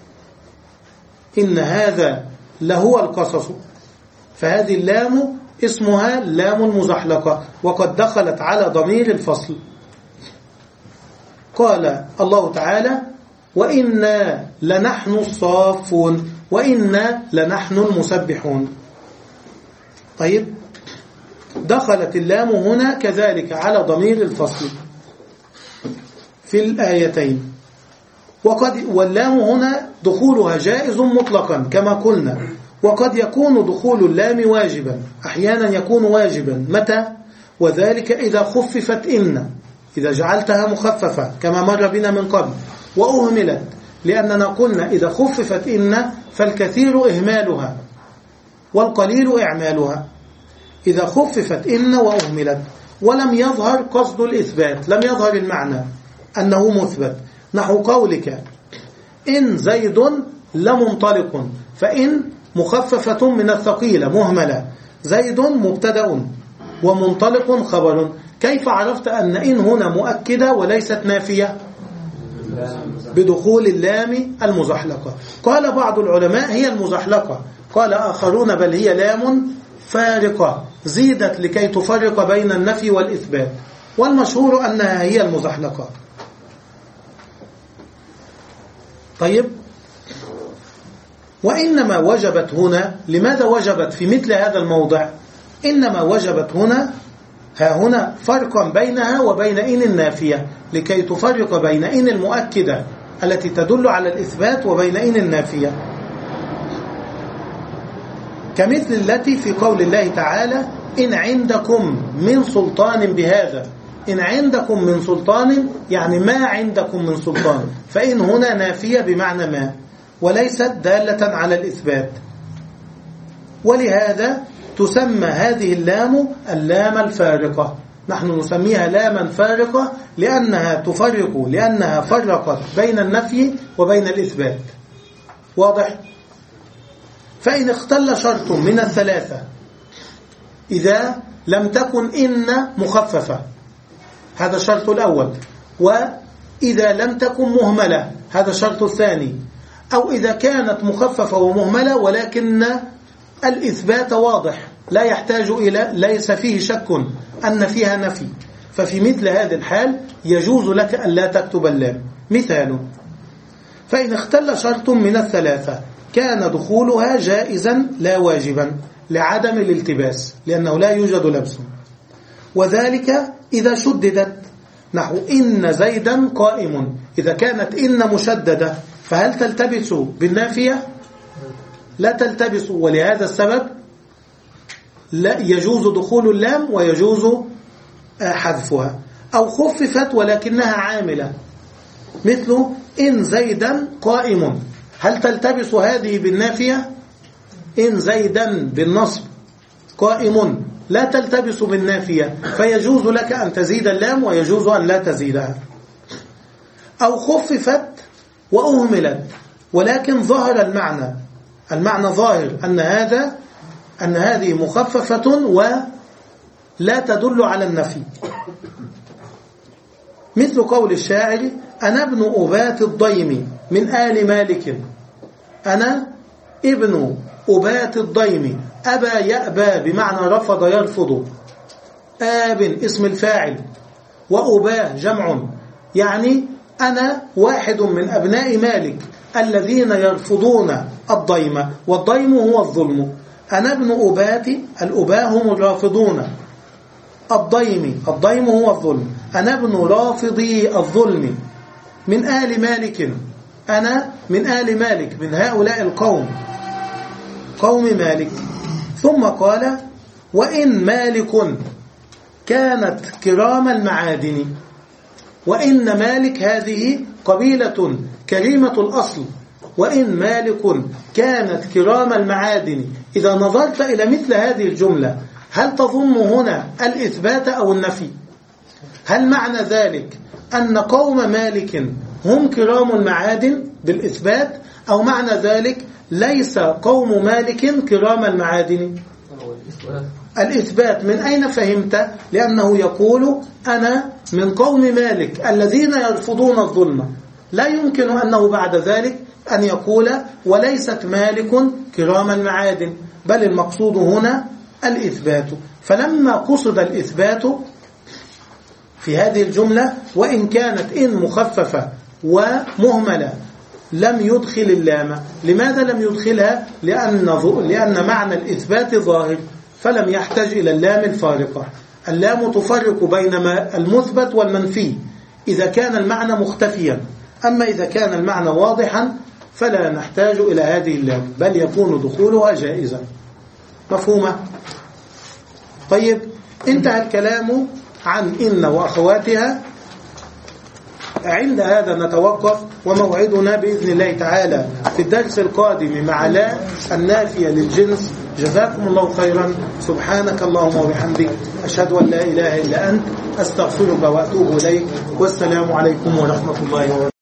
إن هذا لهو القصص، فهذه اللام اسمها لام المزحلقة وقد دخلت على ضمير الفصل. قال الله تعالى: وإنا لنحن الصافون، وإنا لنحن المسبحون. طيب، دخلت اللام هنا كذلك على ضمير الفصل في الآيتين. وقد واللام هنا دخولها جائز مطلقا كما قلنا، وقد يكون دخول اللام واجبا، أحيانا يكون واجبا. متى؟ وذلك إذا خففت إن، إذا جعلتها مخففة كما مر بنا من قبل، وأهملت، لأننا قلنا إذا خففت إن فالكثير إهمالها والقليل إعمالها. إذا خففت إن وأهملت ولم يظهر قصد الإثبات، لم يظهر المعنى أنه مثبت، نحو قولك إن زيد لمنطلق، فإن مخففة من الثقيلة مهملة، زيد مبتدأ ومنطلق خبر. كيف عرفت أن إن هنا مؤكدة وليست نافية؟ بدخول اللام المزحلقة. قال بعض العلماء هي المزحلقة، قال آخرون بل هي لام فارقة زيدت لكي تفرق بين النفي والإثبات، والمشهور أنها هي المزحلقة. طيب، وإنما وجبت هنا، لماذا وجبت في مثل هذا الموضع؟ إنما وجبت هنا ها هنا فرقا بينها وبين إن النافية، لكي تفرق بين إن المؤكدة التي تدل على الإثبات وبين إن النافية، كمثل التي في قول الله تعالى: إن عندكم من سلطان بهذا. إن عندكم من سلطان يعني ما عندكم من سلطان، فإن هنا نافية بمعنى ما وليست دالة على الإثبات. ولهذا تسمى هذه اللام اللام الفارقة، نحن نسميها لاما فارقة لأنها تفرق، لأنها فرقت بين النفي وبين الإثبات. واضح؟ فإن اختل شرط من الثلاثة، إذا لم تكن إن مخففة، هذا الشرط الأول، وإذا لم تكن مهملة، هذا الشرط الثاني، أو إذا كانت مخففة ومهملة ولكن الإثبات واضح لا يحتاج إلى، ليس فيه شك أن فيها نفي، ففي مثل هذه الحال يجوز لك أن لا تكتب اللام. مثال: فإن اختل شرط من الثلاثة كان دخولها جائزا لا واجبا لعدم الالتباس، لأنه لا يوجد لبس، وذلك إذا شددت، نحو إن زيدا قائم، إذا كانت إن مشددة فهل تلتبس بالنافية؟ لا تلتبس، ولهذا السبب لا يجوز دخول اللام ويجوز حذفها. أو خففت ولكنها عاملة، مثل إن زيدا قائم، هل تلتبس هذه بالنافية؟ إن زيدا بالنصب قائم لا تلتبس بالنافية، فيجوز لك أن تزيد اللام ويجوز أن لا تزيدها. أو خففت وأهملت ولكن ظهر المعنى، المعنى ظاهر أن هذا أن هذه مخففة ولا تدل على النفي، مثل قول الشاعر أنا ابن أبات الضيم من آل مالك. أنا ابن أبات الضيم، أبى يأبى بمعنى رفض يرفض، آب اسم الفاعل، وأباه جمع، يعني أنا واحد من أبناء مالك الذين يرفضون الضيم، والضيم هو الظلم. أنا ابن أبات، الأباء هم الرافضون، الضيم، الضيم هو الظلم. أنا ابن رافضي الظلم من آل مالك، أنا من آل مالك، من هؤلاء القوم، قوم مالك. ثم قال وإن مالك كانت كرام المعادن، وإن مالك هذه قبيلة كريمة الأصل، وإن مالك كانت كرام المعادن. إذا نظرت إلى مثل هذه الجملة هل تضم هنا الإثبات أو النفي؟ هل معنى ذلك أن قوم مالك هم كرام المعادن بالإثبات، أو معنى ذلك ليس قوم مالك كرام المعادن؟ الإثبات. من أين فهمت؟ لأنه يقول أنا من قوم مالك الذين يرفضون الظلم، لا يمكن أنه بعد ذلك أن يقول وليست مالك كرام المعادن، بل المقصود هنا الإثبات. فلما قصد الإثبات في هذه الجملة وإن كانت إن مخففة ومهملة لم يدخل اللام. لماذا لم يدخلها؟ لأن, لأن معنى الإثبات ظاهر، فلم يحتاج إلى اللام الفارقة. اللام تفرق بين المثبت والمنفي إذا كان المعنى مختفيا، أما إذا كان المعنى واضحا فلا نحتاج إلى هذه اللام، بل يكون دخولها جائزا. مفهومة؟ طيب، انتهى الكلام عن إن وأخواتها. عند هذا نتوقف، وموعدنا بإذن الله تعالى في الدرس القادم مع لا النافية للجنس. جزاكم الله خيرا. سبحانك اللهم وبحمدك، أشهد أن لا إله إلا أنت، أستغفرك وأتوب إليك، والسلام عليكم ورحمة الله وبركاته.